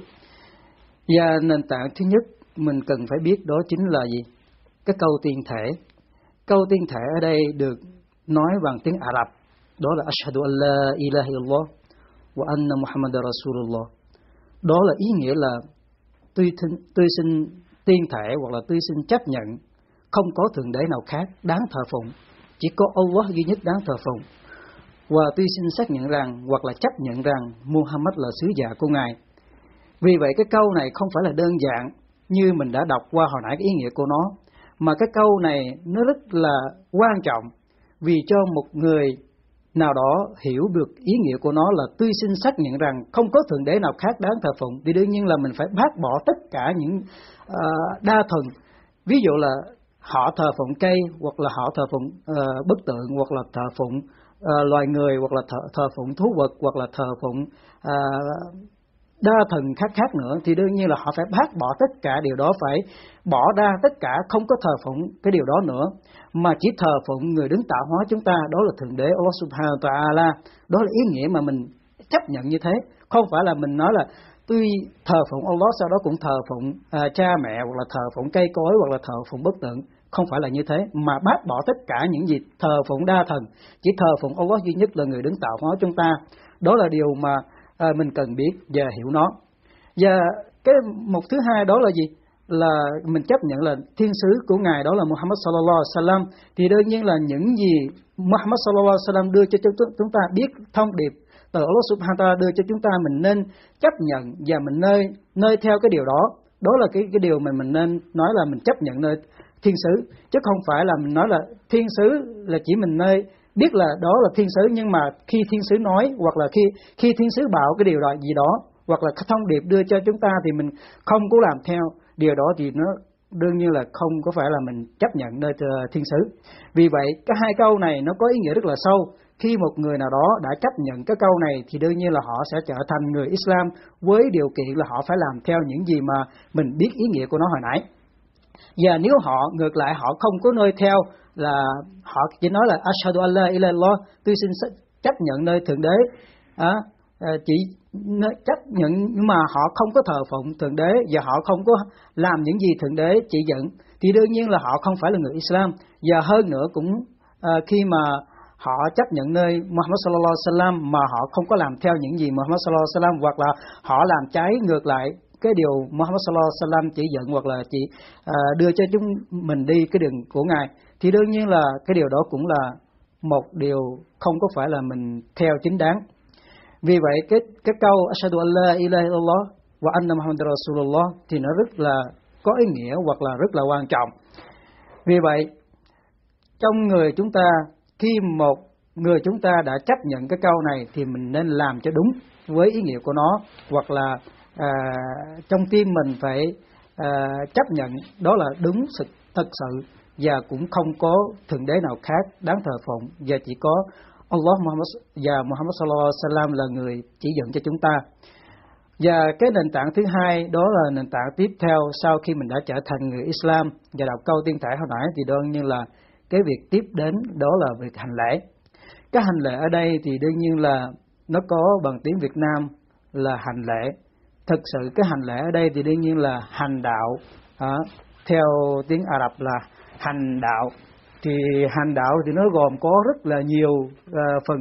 Và nền tảng thứ nhất mình cần phải biết đó chính là gì? Cái câu tiên thể. Câu tiên thể ở đây được nói bằng tiếng Ả Rập, đó là Ashhadu an la ilaha illallah wa anna Muhammadar Rasulullah. Đó là ý nghĩa là tôi, tôi xin tiên thể hoặc là tôi xin chấp nhận không có thượng đế nào khác đáng thờ phụng, chỉ có Allah duy nhất đáng thờ phụng. Và tôi xin xác nhận rằng hoặc là chấp nhận rằng Muhammad là sứ giả của Ngài. Vì vậy cái câu này không phải là đơn giản như mình đã đọc qua hồi nãy cái ý nghĩa của nó, mà cái câu này nó rất là quan trọng, vì cho một người nào đó hiểu được ý nghĩa của nó là tôi xin xác nhận rằng không có thượng đế nào khác đáng thờ phụng, thì đương nhiên là mình phải bác bỏ tất cả những uh, đa thần. Ví dụ là họ thờ phụng cây, hoặc là họ thờ phụng uh, bức tượng, hoặc là thờ phụng uh, loài người, hoặc là thờ, thờ phụng thú vật, hoặc là thờ phụng uh, đa thần khác khác nữa, thì đương nhiên là họ phải bác bỏ tất cả điều đó, phải bỏ ra tất cả, không có thờ phụng cái điều đó nữa, mà chỉ thờ phụng người đứng tạo hóa chúng ta, đó là thượng đế Allah subhanahu wa ta'ala. Đó là ý nghĩa mà mình chấp nhận như thế, không phải là mình nói là tôi thờ phụng Allah sau đó cũng thờ phụng à, cha mẹ, hoặc là thờ phụng cây cối, hoặc là thờ phụng bức tượng. Không phải là như thế, mà bác bỏ tất cả những gì thờ phụng đa thần, chỉ thờ phụng Allah duy nhất là người đứng tạo hóa chúng ta. Đó là điều mà à, mình cần biết và hiểu nó. Và cái một thứ hai đó là gì? Là mình chấp nhận là thiên sứ của Ngài đó là Muhammad sallallahu alaihi wasallam. Thì đương nhiên là những gì Muhammad sallallahu alaihi wasallam đưa cho chúng ta biết thông điệp từ Allah subhanahu wa ta'ala đưa cho chúng ta, mình nên chấp nhận và mình nơi nơi theo cái điều đó, Đó là cái cái điều mà mình nên nói là mình chấp nhận nơi thiên sứ, chứ không phải là mình nói là thiên sứ là chỉ mình nơi biết là đó là thiên sứ, nhưng mà khi thiên sứ nói hoặc là khi khi thiên sứ bảo cái điều gì đó hoặc là thông điệp đưa cho chúng ta thì mình không có làm theo điều đó thì nó đương nhiên là không có phải là mình chấp nhận nơi thiên sứ. Vì vậy cái hai câu này nó có ý nghĩa rất là sâu. Khi một người nào đó đã chấp nhận cái câu này thì đương nhiên là họ sẽ trở thành người Islam, với điều kiện là họ phải làm theo những gì mà mình biết ý nghĩa của nó hồi nãy. Và nếu họ ngược lại họ không có nơi theo, là họ chỉ nói là Ashhadu an la ilaha illallah, tôi xin chấp nhận nơi Thượng Đế, à, chỉ chấp nhận, nhưng mà họ không có thờ phụng Thượng Đế và họ không có làm những gì Thượng Đế chỉ dẫn, thì đương nhiên là họ không phải là người Islam. Và hơn nữa cũng à, khi mà họ chấp nhận nơi Muhammad sallallahu alaihi wasallam mà họ không có làm theo những gì Muhammad sallallahu alaihi wasallam, hoặc là họ làm trái ngược lại cái điều Muhammad sallallahu alaihi wasallam chỉ dẫn, hoặc là chỉ à, đưa cho chúng mình đi cái đường của Ngài, thì đương nhiên là cái điều đó cũng là một điều không có phải là mình theo chính đáng. Vì vậy cái cái câu Ashhadu an la ilaha illallah wa anna Muhammadar Rasulullah thì nó rất là có ý nghĩa hoặc là rất là quan trọng. Vì vậy trong người chúng ta, khi một người chúng ta đã chấp nhận cái câu này thì mình nên làm cho đúng với ý nghĩa của nó, hoặc là à, trong tim mình phải à, chấp nhận đó là đúng sự thật sự, và cũng không có Thượng Đế nào khác đáng thờ phụng, và chỉ có Allah Muhammad và Muhammad sallallahu alaihi wasallam là người chỉ dẫn cho chúng ta. Và cái nền tảng thứ hai đó là nền tảng tiếp theo sau khi mình đã trở thành người Islam và đọc câu tiên thể hồi nãy, thì đương nhiên là cái việc tiếp đến đó là việc hành lễ. Cái hành lễ ở đây thì đương nhiên là nó có bằng tiếng Việt Nam là hành lễ. Thực sự cái hành lễ ở đây thì đương nhiên là hành đạo, à, theo tiếng Ả Rập là hành đạo. Thì hành đạo thì nó gồm có rất là nhiều uh, phần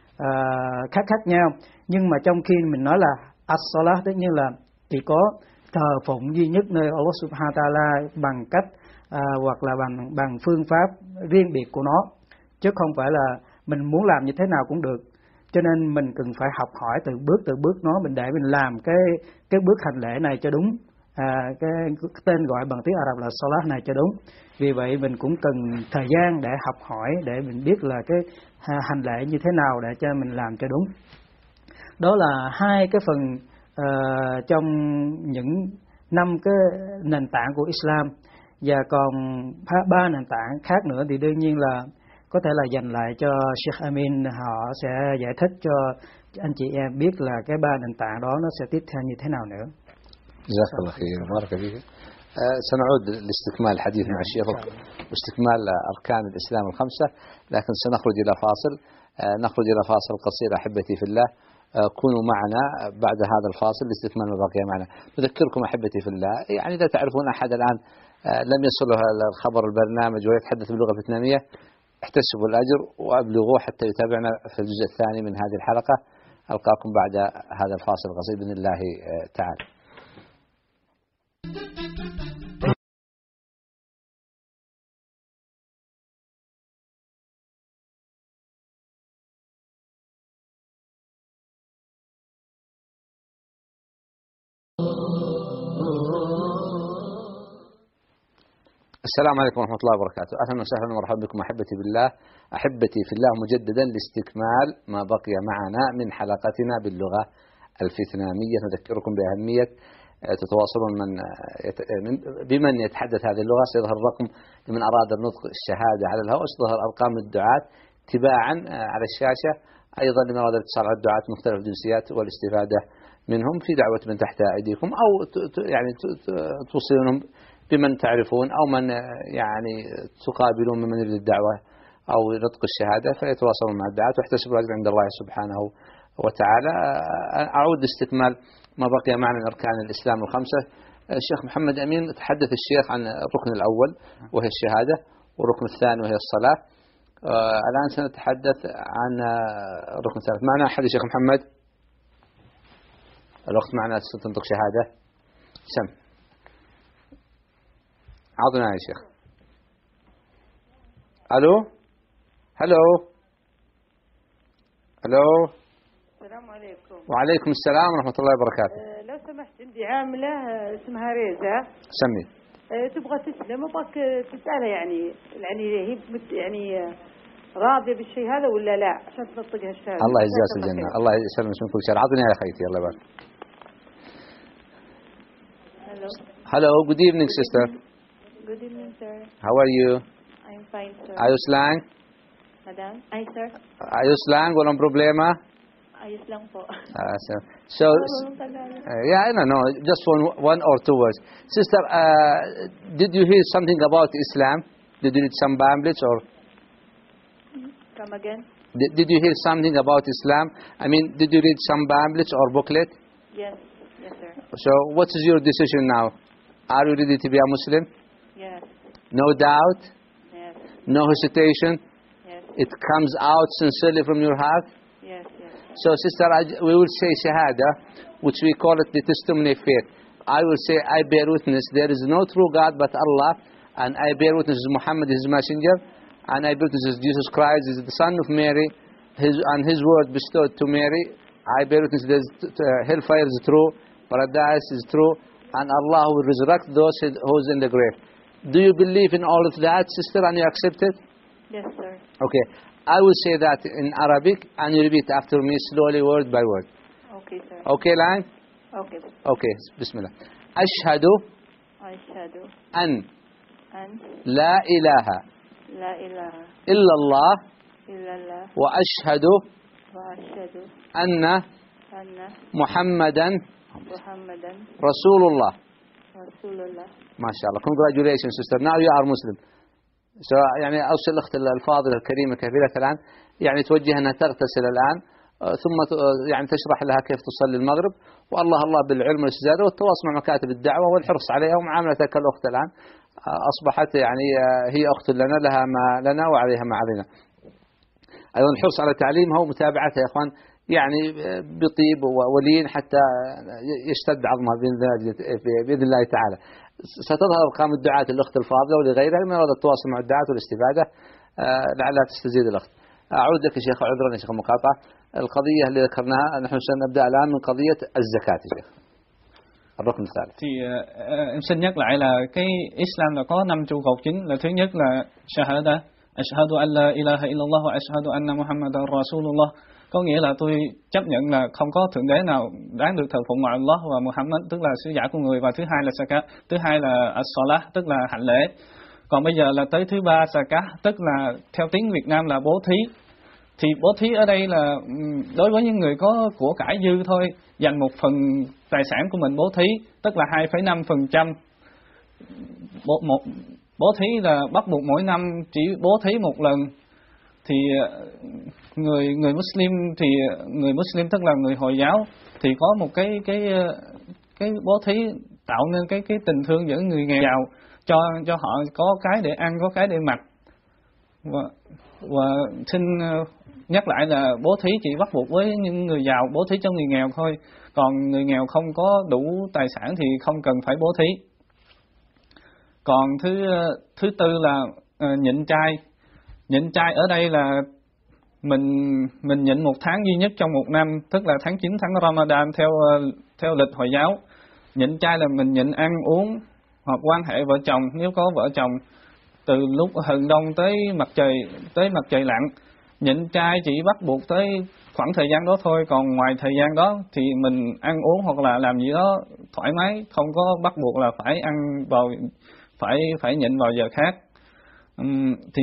uh, khác khác nhau, nhưng mà trong khi mình nói là as-salah, tất nhiên là chỉ có thờ phụng duy nhất nơi Allah subhanahu wa ta'ala bằng cách uh, hoặc là bằng bằng phương pháp riêng biệt của nó, chứ không phải là mình muốn làm như thế nào cũng được. Cho nên mình cần phải học hỏi từ bước từ bước nó, mình để mình làm cái cái bước hành lễ này cho đúng, à, cái, cái tên gọi bằng tiếng Ả Rập là salat này cho đúng. Vì vậy mình cũng cần thời gian để học hỏi, để mình biết là cái hành lễ như thế nào để cho mình làm cho đúng. Đó là hai cái phần uh, trong những năm cái nền tảng của Islam. Và còn ba nền tảng khác nữa thì đương nhiên là có thể là dành lại cho Sheikh Amin, họ sẽ giải thích cho anh chị em biết là cái ba nền tảng đó nó sẽ tiếp theo như thế nào nữa. جزاك الله خير بارك فيك. سنعود لاستكمال الحديث مع الشيخ واستكمال أركان الإسلام الخمسة، لكن سنخرج إلى فاصل. نخرج إلى فاصل قصير أحبتي في الله، كونوا معنا بعد هذا الفاصل لاستكمال ما بقي معنا. نذكركم أحبتي في الله، يعني إذا تعرفون أحد الآن لم يصله الخبر البرنامج ويتحدث باللغة الفيتنامية، احتسبوا الأجر وأبلغوه حتى يتابعنا في الجزء الثاني من هذه الحلقة. ألقاكم بعد هذا الفاصل القصير بإذن الله تعالى. السلام عليكم ورحمة الله وبركاته. أهلا وسهلا ومرحبا بكم أحبتي بالله، أحبتي في الله مجددا لاستكمال ما بقي معنا من حلقتنا باللغة الفيتنامية. نذكركم بأهمية تتواصلون من بمن يتحدث هذه اللغة. سيظهر الرقم لمن أراد النطق الشهادة على الهواء، سيظهر أرقام الدعاة تباعا على الشاشة، أيضا لمن أراد الاتصال على الدعاة مختلف الجنسيات والاستفادة منهم في دعوة من تحت أيديكم، أو يعني توصلونهم بمن تعرفون أو من يعني تقابلون ممن يريد الدعوة أو نطق الشهادة، فيتواصلون مع الدعاة واحتسبوا الأجر عند الله سبحانه وتعالى. أعود لاستكمال ما بقي معنا من أركان الإسلام الخمسة. الشيخ محمد أمين تحدث الشيخ عن الركن الأول وهي الشهادة، والركن الثاني وهي الصلاة. الآن سنتحدث عن الركن الثالث. معنا أحد الشيخ محمد؟ الوقت معنا تنطق شهادة. سم عطنا يا شيخ. الو هلو الو السلام عليكم. وعليكم السلام ورحمة الله وبركاته. أه لو سمحت عندي عاملة اسمها ريزا. سمي. أه تبغى تسلم ابغاك تسألها يعني يعني هي يعني راضية بالشيء هذا ولا لا عشان تنطقها الشهادة. الله يجزاك الجنة. الله يسلمك من كل شر. عطني يا خيتي الله يبارك. Hello. Hello. Good evening, sister. Good evening, sir. How are you? I'm fine, sir. Are you slang? Madam. Hi, sir. Are you slang? Walang problema? Ayos lang po. Uh, so, so uh, yeah, I don't know. Just one, one or two words. Sister, uh, did you hear something about Islam? Did you read some pamphlets or? Come again? Did, did you hear something about Islam? I mean, did you read some pamphlets or booklet? Yes. Yes, sir. So, what is your decision now? Are you ready to be a Muslim? Yes. No doubt? Yes. No hesitation? Yes. It comes out sincerely from your heart? Yes, yes. So, sister, I, we will say Shahada, which we call it the testimony of faith. I will say, I bear witness, there is no true God but Allah, and I bear witness Muhammad is his messenger, and I bear witness Jesus Christ is the son of Mary, his, and his word bestowed to Mary. I bear witness that uh, hellfire is true, paradise is true, and Allah will resurrect those who is in the grave. Do you believe in all of that, sister, and you accept it? Yes, sir. Okay. I will say that in Arabic, and you repeat after me slowly, word by word. Okay, sir. Okay, line? Okay. Okay, Bismillah. Ashhadu Ashhadu an an la ilaha la ilaha illallah illallah wa ashhadu wa ashhadu anna anna Muhammadan Muhammadan Rasulullah. Rasulullah. ما شاء الله. Congratulations, sister. Now you are Muslim. So يعني أوصي الأخت الفاضلة الكريمة كفيلة الآن يعني توجه أنها تغتسل الآن ثم يعني تشرح لها كيف تصلي المغرب، والله الله بالعلم والاستزادة والتواصل مع مكاتب الدعوة والحرص عليها ومعاملتها كالأخت الآن أصبحت يعني هي أخت لنا، لها ما لنا وعليها ما علينا. أيضا الحرص على تعليمها ومتابعتها يا إخوان يعني بطيب ولين حتى يشتد عظمها بإذن الله تعالى. ستظهر أرقام الدعاة الأخت الفاضلة ولغيرها لمن أراد التواصل مع الدعاة والاستفادة لعلها تستزيد الأخت. أعود لك يا شيخ، عذرا يا شيخ المقاطعة. القضية اللي ذكرناها نحن سنبدأ الآن من قضية الزكاة يا شيخ. الركن الثالث. Thì uh, em xin nhắc lại là cái Islam là có năm trụ cột chính, là thứ nhất là Shahada, Ashhadu an la ilaha illallah wa ashhadu anna Muhammadan Rasulullah. Có nghĩa là tôi chấp nhận là không có thượng đế nào đáng được thờ phụng ngoài Allah và Muhammad tức là sứ giả của người, và thứ hai là Zakat, thứ hai là As-Salah tức là hạnh lễ. Còn bây giờ là tới thứ ba Zakat, tức là theo tiếng Việt Nam là bố thí. Thì bố thí ở đây là đối với những người có của cải dư thôi, dành một phần tài sản của mình bố thí, tức là hai phẩy năm phần trăm. Bố, một, bố thí là bắt buộc mỗi năm chỉ bố thí một lần. Thì người người Muslim thì người Muslim tức là người Hồi giáo thì có một cái cái cái bố thí tạo nên cái cái tình thương giữa người nghèo giàu, cho cho họ có cái để ăn, có cái để mặc. Và, và xin nhắc lại là bố thí chỉ bắt buộc với những người giàu, bố thí cho người nghèo thôi. Còn người nghèo không có đủ tài sản thì không cần phải bố thí. Còn thứ thứ tư là uh, nhịn chay. Nhịn chay ở đây là mình mình nhịn một tháng duy nhất trong một năm, tức là tháng chín, tháng Ramadan theo theo lịch Hồi giáo. Nhịn chay là mình nhịn ăn uống hoặc quan hệ vợ chồng nếu có vợ chồng từ lúc hừng đông tới mặt trời tới mặt trời lặn. Nhịn chay chỉ bắt buộc tới khoảng thời gian đó thôi, còn ngoài thời gian đó thì mình ăn uống hoặc là làm gì đó thoải mái, không có bắt buộc là phải ăn vào phải phải nhịn vào giờ khác. Uhm, thì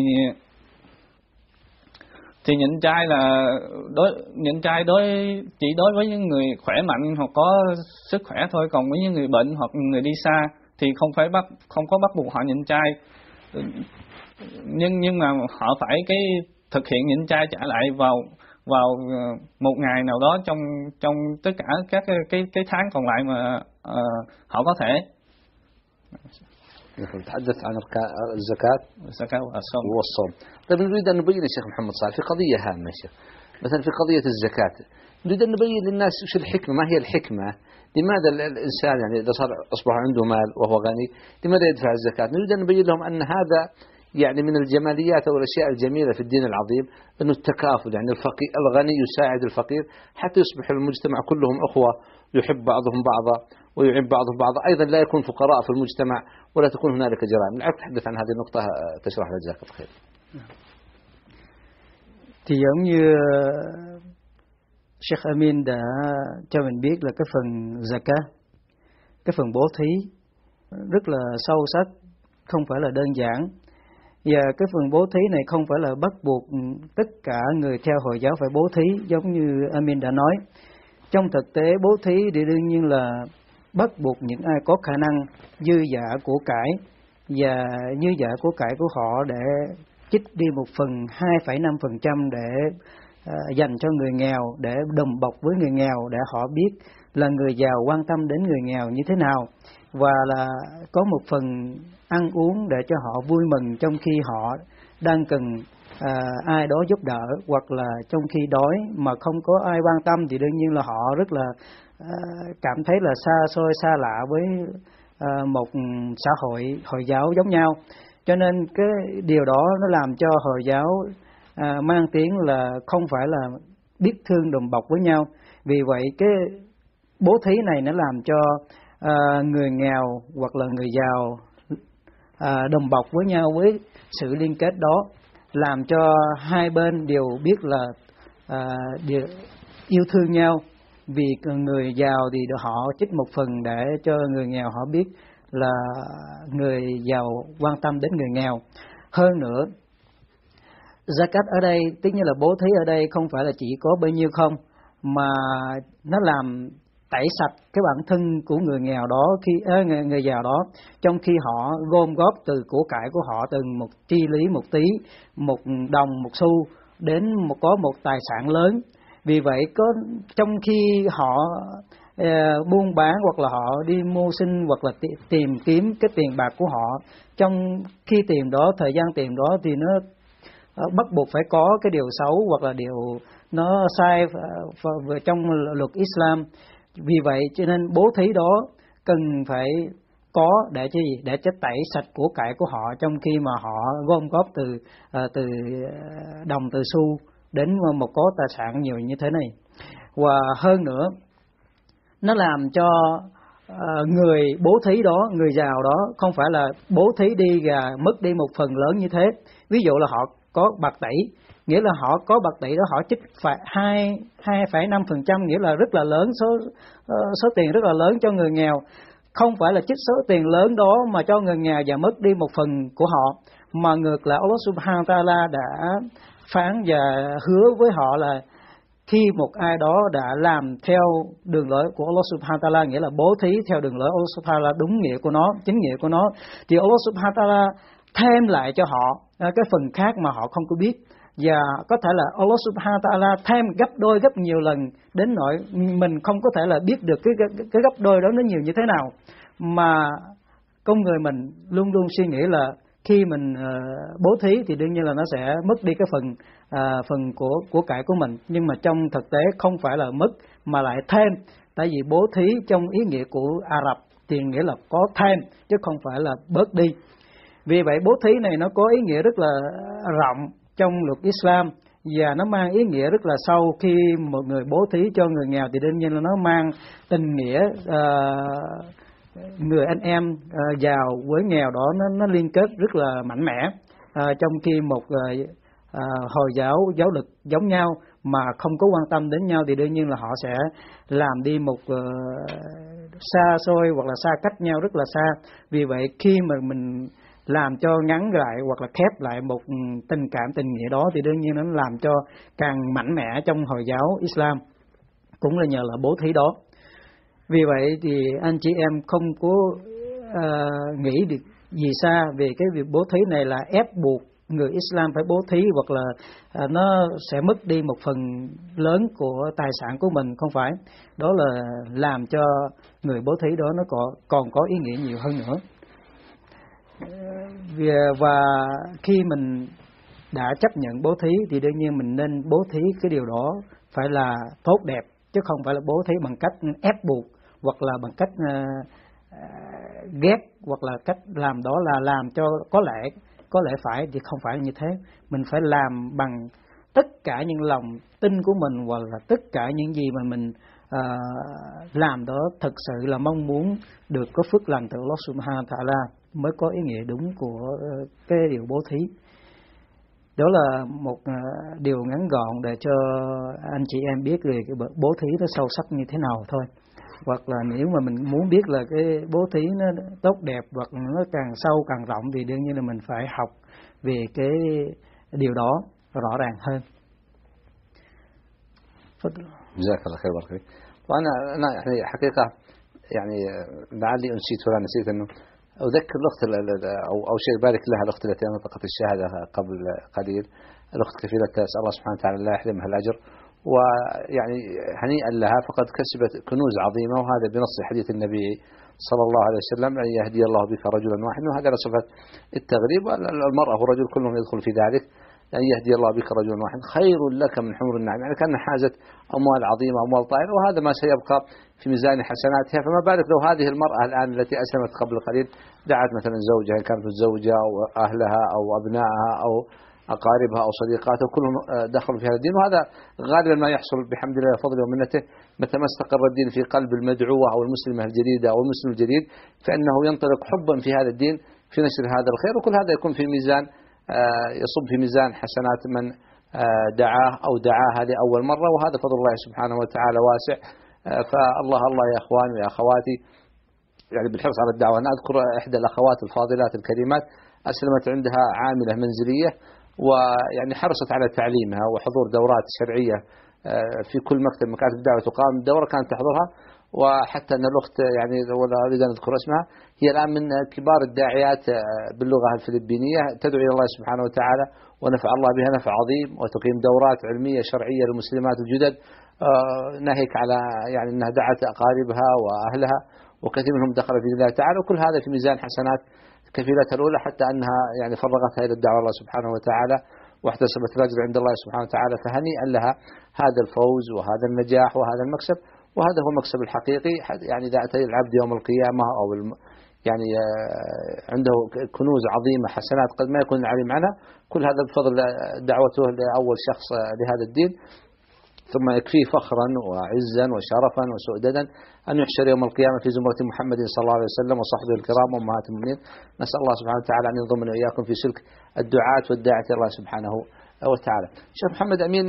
thì nhịn chay là đối nhịn chay đối chỉ đối với những người khỏe mạnh hoặc có sức khỏe thôi, còn với những người bệnh hoặc người đi xa thì không phải bắt không có bắt buộc họ nhịn chay. Nhưng nhưng mà họ phải cái thực hiện nhịn chay trả lại vào vào một ngày nào đó trong trong tất cả các cái cái, cái tháng còn lại mà uh, họ có thể. نتحدث عن الزكاة الزكاة والصوم والصوم. طيب نريد أن نبين الشيخ محمد صالح في قضية هامة شيخ، مثلا في قضية الزكاة نريد أن نبين للناس وش الحكمة، ما هي الحكمة، لماذا الإنسان يعني إذا صار أصبح عنده مال وهو غني لماذا يدفع الزكاة؟ نريد أن نبين لهم أن هذا يعني من الجماليات أو الأشياء الجميلة في الدين العظيم أنه التكافل، يعني الفقير الغني يساعد الفقير حتى يصبح المجتمع كلهم أخوة، يحب بعضهم بعضا ويعين بعضهم بعضا. أيضا لا يكون فقراء في المجتمع ولا تكون هنالك جرائم. لعلك تحدث عن هذه النقطة تشرح لنا جزاك الله خير. Thì giống như Sheikh Amin đã cho mình biết là cái phần zakat, cái phần bố thí rất là sâu sắc, không phải là đơn giản. Và cái phần bố thí này không phải là bắt buộc tất cả người theo Hồi giáo phải bố thí, giống như Amin đã nói. Trong thực tế bố thí thì đương nhiên là bắt buộc những ai có khả năng dư dả của cải và dư dả của cải của họ để trích đi một phần hai phẩy năm phần trăm để uh, dành cho người nghèo, để đùm bọc với người nghèo, để họ biết là người giàu quan tâm đến người nghèo như thế nào, và là có một phần ăn uống để cho họ vui mừng trong khi họ đang cần uh, ai đó giúp đỡ, hoặc là trong khi đói mà không có ai quan tâm thì đương nhiên là họ rất là uh, cảm thấy là xa xôi xa lạ với uh, một xã hội Hồi giáo giống nhau. Cho nên cái điều đó nó làm cho Hồi giáo à, mang tiếng là không phải là biết thương đùm bọc với nhau. Vì vậy cái bố thí này nó làm cho à, người nghèo hoặc là người giàu à, đùm bọc với nhau với sự liên kết đó, làm cho hai bên đều biết là à, đều yêu thương nhau. Vì người giàu thì họ trích một phần để cho người nghèo họ biết là người giàu quan tâm đến người nghèo. Hơn nữa, zakat ở đây, tức như là bố thí ở đây không phải là chỉ có bấy nhiêu không, mà nó làm tẩy sạch cái bản thân của người nghèo đó, khi à, người, người giàu đó, trong khi họ gom góp từ của cải của họ từng một tri lý, một tí, một đồng, một xu đến một có một tài sản lớn. Vì vậy có trong khi họ Uh, buôn bán hoặc là họ đi mưu sinh hoặc là t- tìm kiếm cái tiền bạc của họ, trong khi tìm đó, thời gian tìm đó thì nó uh, bắt buộc phải có cái điều xấu hoặc là điều nó sai uh, trong luật Islam. Vì vậy cho nên bố thí đó cần phải có để cho gì? Để cho tẩy sạch của cải của họ trong khi mà họ gom góp từ uh, từ đồng, từ xu đến một có tài sản nhiều như thế này. Và hơn nữa, nó làm cho uh, người bố thí đó, người giàu đó không phải là bố thí đi và mất đi một phần lớn như thế. Ví dụ là họ có bạc tỷ, nghĩa là họ có bạc tỷ đó họ trích phải hai hai phẩy năm phần trăm, nghĩa là rất là lớn, số uh, số tiền rất là lớn cho người nghèo. Không phải là trích số tiền lớn đó mà cho người nghèo và mất đi một phần của họ, mà ngược lại Allah Subhanahu wa Ta'ala đã phán và hứa với họ là khi một ai đó đã làm theo đường lối của Allah Subhanahu wa Ta'ala, nghĩa là bố thí theo đường lối Allah Subhanahu wa Ta'ala đúng nghĩa của nó, chính nghĩa của nó, thì Allah Subhanahu wa Ta'ala thêm lại cho họ cái phần khác mà họ không có biết, và có thể là Allah Subhanahu wa Ta'ala thêm gấp đôi gấp nhiều lần, đến nỗi mình không có thể là biết được cái, cái, cái gấp đôi đó nó nhiều như thế nào. Mà con người mình luôn luôn suy nghĩ là khi mình uh, bố thí thì đương nhiên là nó sẽ mất đi cái phần uh, phần của của cải của mình, nhưng mà trong thực tế không phải là mất mà lại thêm. Tại vì bố thí trong ý nghĩa của Ả Rập thì nghĩa là có thêm chứ không phải là bớt đi. Vì vậy bố thí này nó có ý nghĩa rất là rộng trong luật Islam, và nó mang ý nghĩa rất là sâu. Khi một người bố thí cho người nghèo thì đương nhiên là nó mang tình nghĩa uh, người anh em uh, giàu với nghèo đó, nó, nó liên kết rất là mạnh mẽ. Uh, trong khi một uh, uh, Hồi giáo giáo lực giống nhau mà không có quan tâm đến nhau thì đương nhiên là họ sẽ làm đi một uh, xa xôi hoặc là xa cách nhau rất là xa. Vì vậy khi mà mình làm cho ngắn lại hoặc là khép lại một tình cảm tình nghĩa đó thì đương nhiên nó làm cho càng mạnh mẽ trong Hồi giáo Islam, cũng là nhờ là bố thí đó. Vì vậy thì anh chị em không có uh, nghĩ được gì xa về cái việc bố thí này là ép buộc người Islam phải bố thí, hoặc là uh, nó sẽ mất đi một phần lớn của tài sản của mình. Không phải, đó là làm cho người bố thí đó nó có, còn có ý nghĩa nhiều hơn nữa. Và khi mình đã chấp nhận bố thí thì đương nhiên mình nên bố thí cái điều đó phải là tốt đẹp, chứ không phải là bố thí bằng cách ép buộc hoặc là bằng cách uh, uh, ghét hoặc là cách làm đó là làm cho có lẽ có lẽ phải thì không phải như thế. Mình phải làm bằng tất cả những lòng tin của mình, hoặc là tất cả những gì mà mình à, làm đó thật sự là mong muốn được có phước lành từ Allah Subhanahu wa Ta'ala, mới có ý nghĩa đúng của cái điều bố thí. Đó là một uh, điều ngắn gọn để cho anh chị em biết về cái bố thí nó sâu sắc như thế nào thôi. Hoặc là nếu mà mình muốn biết là cái bố thí nó tốt đẹp hoặc nó càng sâu càng rộng thì đương nhiên là mình phải học về cái điều đó rõ ràng hơn. جزاك الله خير بارك فيك. وأنا أنا يعني حقيقة يعني لعلي أنسيت ولا نسيت إنه أذكر الأخت أو أو شيء بارك لها الأخت التي نطقت الشهادة قبل قليل، الأخت كفيلة أسأل الله سبحانه وتعالى لا يحرمها الأجر، ويعني هنيئا لها فقد كسبت كنوز عظيمة، وهذا بنص حديث النبي صلى الله عليه وسلم أن يهدي الله بك رجلا واحدا، وهذا صفة التغريب، المرأة والرجل كلهم يدخل في ذلك، أن يهدي الله بك رجلا واحد خير لك من حمر النعم، يعني كان حازت أموال عظيمة أموال طائرة، وهذا ما سيبقى في ميزان حسناتها. فما بالك لو هذه المرأة الآن التي أسلمت قبل قليل دعت مثلا زوجها، كانت متزوجة أو أهلها أو أبنائها أو أقاربها أو صديقاتها كلهم دخلوا في هذا الدين، وهذا غالبا ما يحصل بحمد الله وفضله ومنته متى ما استقر الدين في قلب المدعوة أو المسلمة الجديدة أو المسلم الجديد، فإنه ينطلق حبا في هذا الدين في نشر هذا الخير، وكل هذا يكون في ميزان يصب في ميزان حسنات من دعاه أو دعاها لأول مرة، وهذا فضل الله سبحانه وتعالى واسع. فالله الله يا أخواني ويا أخواتي يعني بالحرص على الدعوة. أنا أذكر إحدى الأخوات الفاضلات الكريمات أسلمت عندها عاملة منزلية، ويعني حرصت على تعليمها وحضور دورات شرعية في كل مكتب مكاتب دعوة تقام دورة كانت تحضرها، وحتى أن الأخت يعني ولا أريد أن أذكر اسمها هي الآن من كبار الداعيات باللغة الفلبينية، تدعو إلى الله سبحانه وتعالى ونفع الله بها نفع عظيم، وتقيم دورات علمية شرعية للمسلمات الجدد، ناهيك على يعني أنها دعت أقاربها وأهلها، وكثير منهم دخل في الله تعالى، وكل هذا في ميزان حسنات كفيلتها الأولى، حتى أنها يعني فرغتها إلى الدعوة الله سبحانه وتعالى واحتسبت الأجر عند الله سبحانه وتعالى، فهنيئا لها هذا الفوز وهذا النجاح وهذا المكسب، وهذا هو المكسب الحقيقي. يعني إذا أتى العبد يوم القيامة أو الم يعني عنده كنوز عظيمة حسنات قد ما يكون العليم عنها، كل هذا بفضل دعوته لأول شخص لهذا الدين، ثم يكفيه فخرا وعزا وشرفا وسؤددا أن يحشر يوم القيامة في زمرة محمد صلى الله عليه وسلم وصحبه الكرام وأمهات المؤمنين. نسأل الله سبحانه وتعالى أن ينضمنا وإياكم في سلك الدعاة والداعية إلى الله سبحانه وتعالى. شيخ محمد أمين،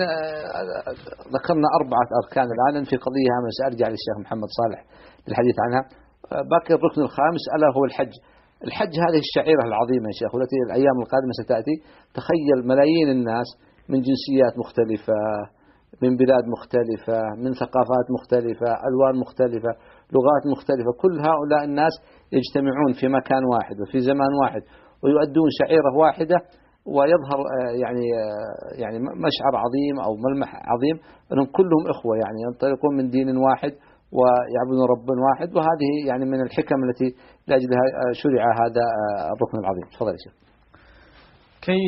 ذكرنا أربعة أركان الآن في قضية أنا سأرجع للشيخ محمد صالح للحديث عنها. باقي الركن الخامس ألا هو الحج. الحج هذه الشعيرة العظيمة يا شيخ، والتي الأيام القادمة ستأتي. تخيل ملايين الناس من جنسيات مختلفة، من بلاد مختلفة، من ثقافات مختلفة، ألوان مختلفة، لغات مختلفة، كل هؤلاء الناس يجتمعون في مكان واحد وفي زمان واحد ويؤدون شعيرة واحدة، ويظهر يعني يعني مشعر عظيم أو ملمح عظيم أنهم كلهم إخوة، يعني ينطلقون من دين واحد ويعبدون رب واحد، وهذه يعني من الحكم التي لأجلها شرع هذا الركن العظيم. تفضل يا شيخ. Khi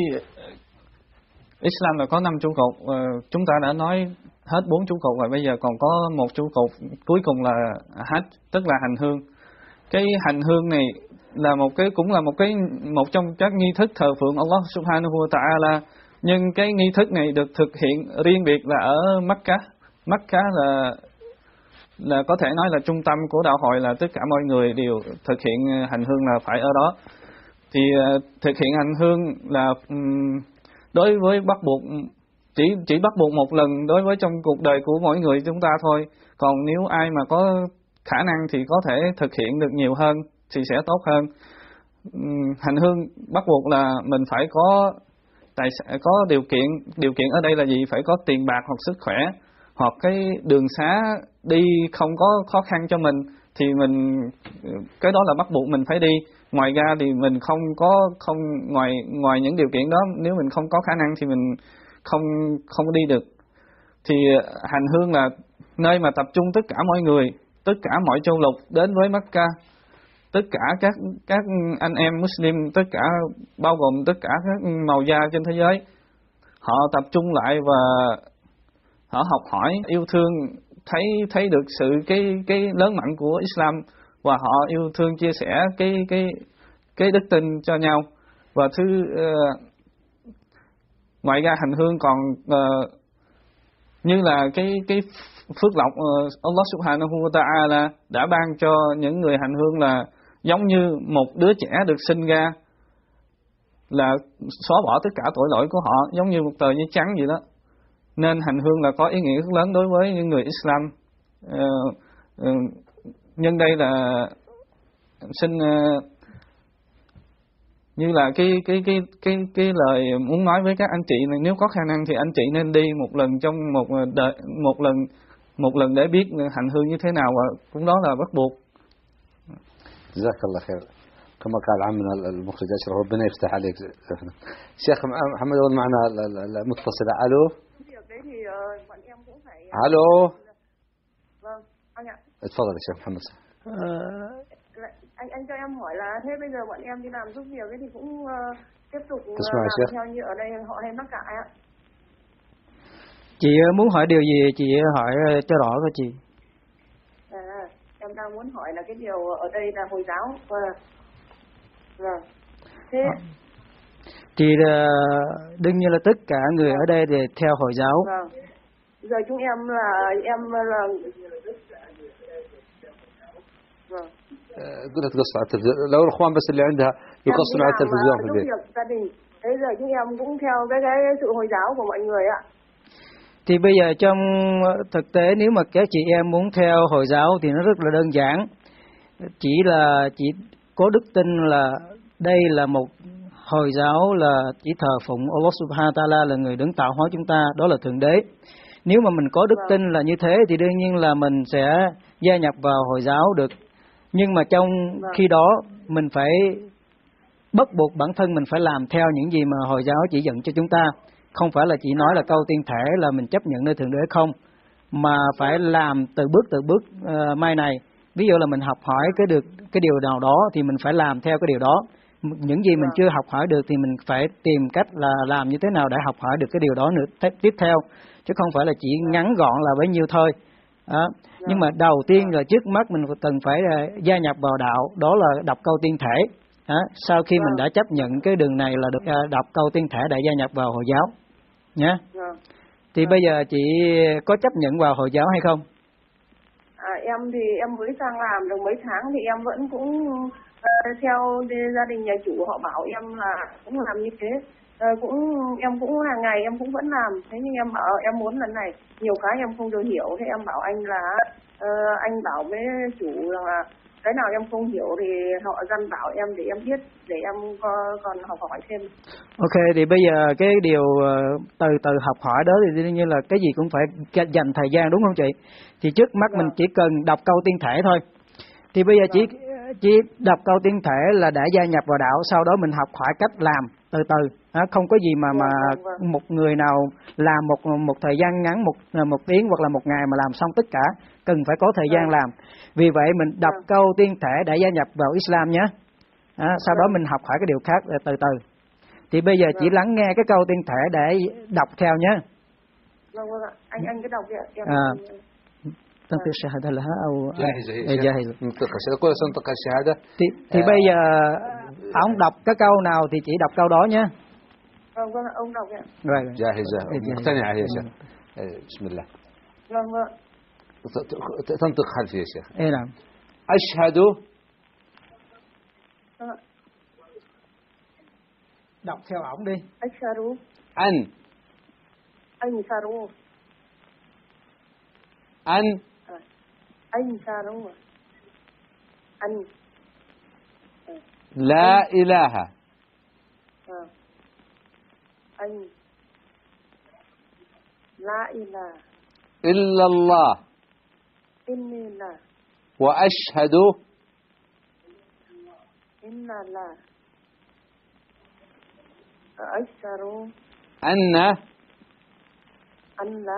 Islam là có năm trụ cột, chúng ta đã nói hết bốn trụ cột rồi, bây giờ còn có một trụ cột cuối cùng là Hajj, tức là hành hương. Cái hành hương này là một cái cũng là một cái một trong các nghi thức thờ phượng Allah Subhanahu wa Ta'ala, nhưng cái nghi thức này được thực hiện riêng biệt là ở Mecca. Mecca là là có thể nói là trung tâm của đạo hội, là tất cả mọi người đều thực hiện hành hương là phải ở đó. Thì uh, thực hiện hành hương là um, đối với bắt buộc chỉ chỉ bắt buộc một lần đối với trong cuộc đời của mỗi người chúng ta thôi. Còn nếu ai mà có khả năng thì có thể thực hiện được nhiều hơn thì sẽ tốt hơn. Um, hành hương bắt buộc là mình phải có tài có điều kiện. Điều kiện ở đây là gì? Phải có tiền bạc hoặc sức khỏe, hoặc cái đường xá đi không có khó khăn cho mình, thì mình cái đó là bắt buộc mình phải đi. Ngoài ra thì mình không có không ngoài ngoài những điều kiện đó, nếu mình không có khả năng thì mình không không đi được. Thì hành hương là nơi mà tập trung tất cả mọi người, tất cả mọi châu lục đến với Mecca, tất cả các các anh em Muslim, tất cả bao gồm tất cả các màu da trên thế giới, họ tập trung lại và họ học hỏi, yêu thương, thấy thấy được sự cái cái lớn mạnh của Islam, và họ yêu thương chia sẻ cái cái cái đức tin cho nhau. Và thứ uh, ngoài ra hành hương còn uh, như là cái cái phước lộc uh, Allah Subhanahu wa Ta'ala đã ban cho những người hành hương là giống như một đứa trẻ được sinh ra là xóa bỏ tất cả tội lỗi của họ, giống như một tờ giấy trắng vậy đó. Nên hành hương là có ý nghĩa rất lớn đối với những người Islam. Uh, uh, nhân đây là xin uh, như là cái cái cái cái cái lời muốn nói với các anh chị này, nếu có khả năng thì anh chị nên đi một lần trong một đợt, một lần một lần để biết hành hương như thế nào, và cũng đó là bắt buộc. جزاك الله خير كما قال عمنا المخرج أشرف ربنا يفتح عليك. شيخ محمد أول معنا المتصلة. ألو ألو اتفضل يا شيخ محمد. anh anh cho em hỏi là thế bây giờ bọn em đi làm giúp việc ấy thì cũng uh, tiếp tục uh, làm Sheikh. Theo như ở đây họ hay mắc cãi ạ. Chị muốn hỏi điều gì chị hỏi cho rõ coi chị. À, em đang muốn hỏi là cái điều ở đây là Hồi giáo. Vâng. Vâng. Thế à. Thì đương nhiên là tất cả người ở đây đều theo Hồi giáo. Vâng. Giờ chúng em là em là vâng. قلت تقص على التلفزيون لو الأخوان بس اللي عندها يقصون على التلفزيون في البيت. Gia đình. Thế giờ chúng em cũng theo cái cái sự Hồi giáo của mọi người ạ. Thì bây giờ trong thực tế nếu mà các chị em muốn theo Hồi giáo thì nó rất là đơn giản. Chỉ là chỉ có đức tin là đây là một Hồi giáo là chỉ thờ phụng Allah Subhanahu wa Ta'ala là người đứng tạo hóa chúng ta, đó là Thượng Đế. Nếu mà mình có đức tin là như thế thì đương nhiên là mình sẽ gia nhập vào Hồi giáo được. Nhưng mà trong khi đó mình phải bắt buộc bản thân mình phải làm theo những gì mà Hồi giáo chỉ dẫn cho chúng ta. Không phải là chỉ nói là câu tiên thể là mình chấp nhận nơi Thượng Đế không, mà phải làm từ bước từ bước uh, mai này. Ví dụ là mình học hỏi cái được cái điều nào đó thì mình phải làm theo cái điều đó. Những gì mình chưa học hỏi được thì mình phải tìm cách là làm như thế nào để học hỏi được cái điều đó nữa tiếp theo, chứ không phải là chỉ ngắn gọn là bấy nhiêu thôi. Đó. Nhưng mà đầu tiên là trước mắt mình cần phải gia nhập vào đạo, đó là đọc câu tiên thể. Đó. Sau khi mình đã chấp nhận cái đường này là được đọc câu tiên thể để gia nhập vào Hồi giáo nhé. Thì bây giờ chị có chấp nhận vào Hồi giáo hay không? À, em thì em mới sang làm được mấy tháng thì em vẫn cũng uh, theo gia đình nhà chủ họ bảo em là cũng làm như thế. Uh, cũng em cũng hàng ngày em cũng vẫn làm. Thế nhưng em bảo em muốn lần này nhiều cái em không được hiểu, thế em bảo anh là uh, anh bảo với chủ là cái nào em không hiểu thì họ dặn bảo em để em biết, để em còn học hỏi thêm. Ok, thì bây giờ cái điều từ từ học hỏi đó thì đương nhiên là cái gì cũng phải dành thời gian, đúng không chị? Thì trước mắt mình chỉ cần đọc câu tiên thể thôi. Thì bây giờ chỉ chỉ đọc câu tiên thể là đã gia nhập vào đạo, sau đó mình học hỏi cách làm từ từ. À, không có gì mà mà một người nào làm một một thời gian ngắn, một một tiếng hoặc là một ngày mà làm xong tất cả, cần phải có thời gian làm. Vì vậy mình đọc câu tiên thể để gia nhập vào Islam nhé. À, sau đó mình học hỏi cái điều khác từ từ. Thì bây giờ chỉ lắng nghe cái câu tiên thể để đọc theo nhé. Vâng vâng ạ. Anh anh cứ đọc đi ạ. Em à. تنطق الشهادة لها أو جاهزة هي جاهزة ننطق الشهادة كل سنطق الشهادة. Thì thì à. bây giờ ông đọc cái câu nào thì chỉ đọc câu đó nhé. Vâng vâng ông đọc ạ. Rồi. جاهزة مقتنعة يا شيخ. بسم الله. Vâng vâng. تنطق خلفي يا شيخ. إيه نعم. أشهد. Đọc theo ổng đi. Ashhadu. An. Ansharu. An. Ansharu. An. لا إله. An. La ilaha. إلا الله. إلا. وأشهد. إن الله. أشهد. أن. أن.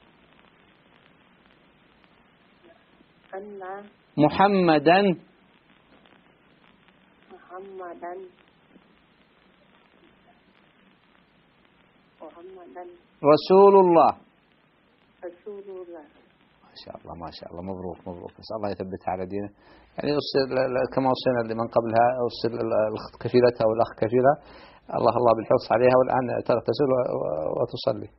أن. محمدا. محمدا. محمدا. رسول الله. رسول الله. شاء الله ما شاء الله، مبروك مبروك، نسأل الله يثبتها على دينه. يعني أرسل كما وصينا لمن قبلها، أرسل الأخت كفيلتها والأخ كفيلها، الله الله بالحرص عليها، والآن تغتسل وتصلي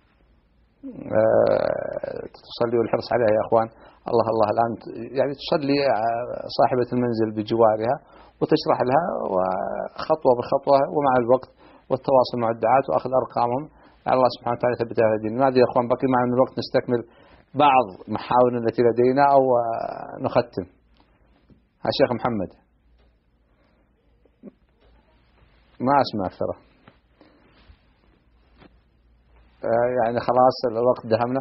تصلي والحرص عليها يا أخوان. الله الله الآن يعني تصلي صاحبة المنزل بجوارها وتشرح لها، وخطوة بخطوة ومع الوقت والتواصل مع الدعاة وأخذ أرقامهم، الله سبحانه وتعالى يثبتها على دين. ماذا يا أخوان، بقي معنا من الوقت نستكمل بعض محاور التي لدينا أو نختم؟ ها شيخ محمد، ما أسمع ترى، يعني خلاص الوقت دهمنا.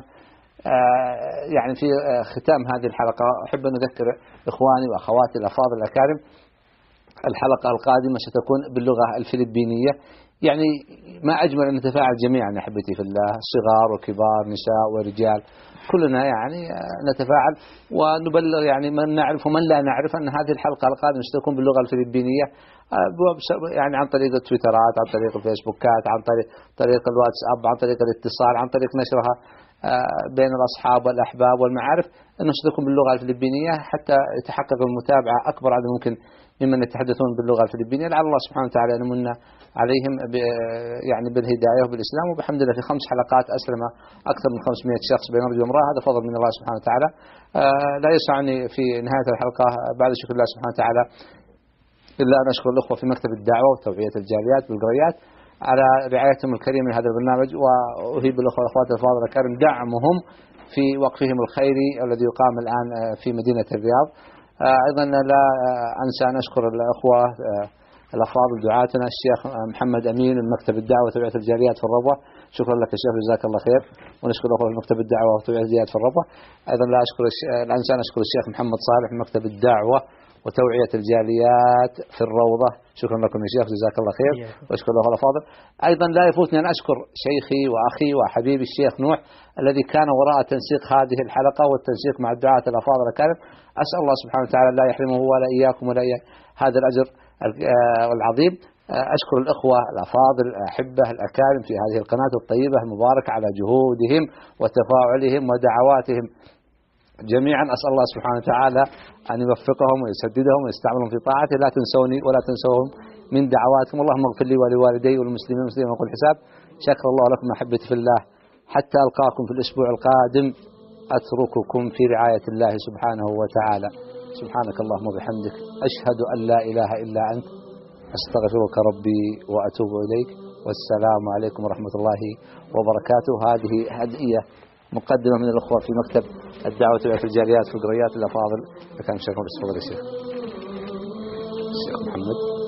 يعني في ختام هذه الحلقة أحب أن أذكر إخواني وأخواتي الأفاضل الأكارم، الحلقة القادمة ستكون باللغة الفلبينية. يعني ما أجمل أن نتفاعل جميعا أحبتي في الله، صغار وكبار، نساء ورجال، كلنا يعني نتفاعل ونبلغ يعني من نعرف ومن لا نعرف أن هذه الحلقة القادمة ستكون باللغة الفلبينية، يعني عن طريق التويترات، عن طريق الفيسبوكات، عن طريق طريق الواتساب، عن طريق الاتصال، عن طريق نشرها بين الأصحاب والأحباب والمعارف، أنه ستكون باللغة الفلبينية حتى يتحقق المتابعة أكبر عدد ممكن ممن يتحدثون باللغة الفلبينية. لعل الله سبحانه وتعالى أن يمن عليهم يعني بالهداية وبالإسلام. وبحمد الله في خمس حلقات أسلم أكثر من خمسمائة شخص بين رجل وامرأة، هذا فضل من الله سبحانه وتعالى. لا يسعني في نهاية الحلقة بعد شكر الله سبحانه وتعالى إلا أن أشكر الأخوة في مكتب الدعوة وتوعية الجاليات بالقريات على رعايتهم الكريمة لهذا البرنامج، وأهيب الأخوة والأخوات الفاضل الكرام دعمهم في وقفهم الخيري الذي يقام الآن في مدينة الرياض. أيضا لا أنسى أن أشكر الأخوة الأفاضل دعاتنا الشيخ محمد أمين من مكتب الدعوة وتوعية الجاليات في الربوة، شكرا لك يا شيخ جزاك الله خير. ونشكر الأخوة في مكتب الدعوة وتوعية الجاليات في الربوة. أيضا لا أشكر لا أنسى أن أشكر الشيخ محمد صالح من مكتب الدعوة وتوعية الجاليات في الروضة، شكرا لكم يا شيخ جزاك الله خير. وأشكر الأخوة الأفاضل. أيضا لا يفوتني أن أشكر شيخي وأخي وحبيبي الشيخ نوح الذي كان وراء تنسيق هذه الحلقة والتنسيق مع الدعاة الأفاضل الكرام. أسأل الله سبحانه وتعالى لا يحرمه ولا إياكم ولا إياك هذا الأجر العظيم. أشكر الأخوة الأفاضل الأحبة الأكارم في هذه القناة الطيبة المباركة على جهودهم وتفاعلهم ودعواتهم جميعا. أسأل الله سبحانه وتعالى أن يوفقهم ويسددهم ويستعملهم في طاعته. لا تنسوني ولا تنسوهم من دعواتكم. اللهم اغفر لي ولوالدي والمسلمين والمسلمين وكل حساب. شكر الله لكم أحبتي في الله، حتى ألقاكم في الأسبوع القادم أترككم في رعاية الله سبحانه وتعالى. سبحانك اللهم وبحمدك، أشهد أن لا إله إلا أنت، أستغفرك ربي وأتوب إليك، والسلام عليكم ورحمة الله وبركاته. هذه هدية مقدمة من الأخوة في مكتب الدعوة وتوعية الجاليات في القريات الأفاضل. كان الشيخ الشيخ محمد.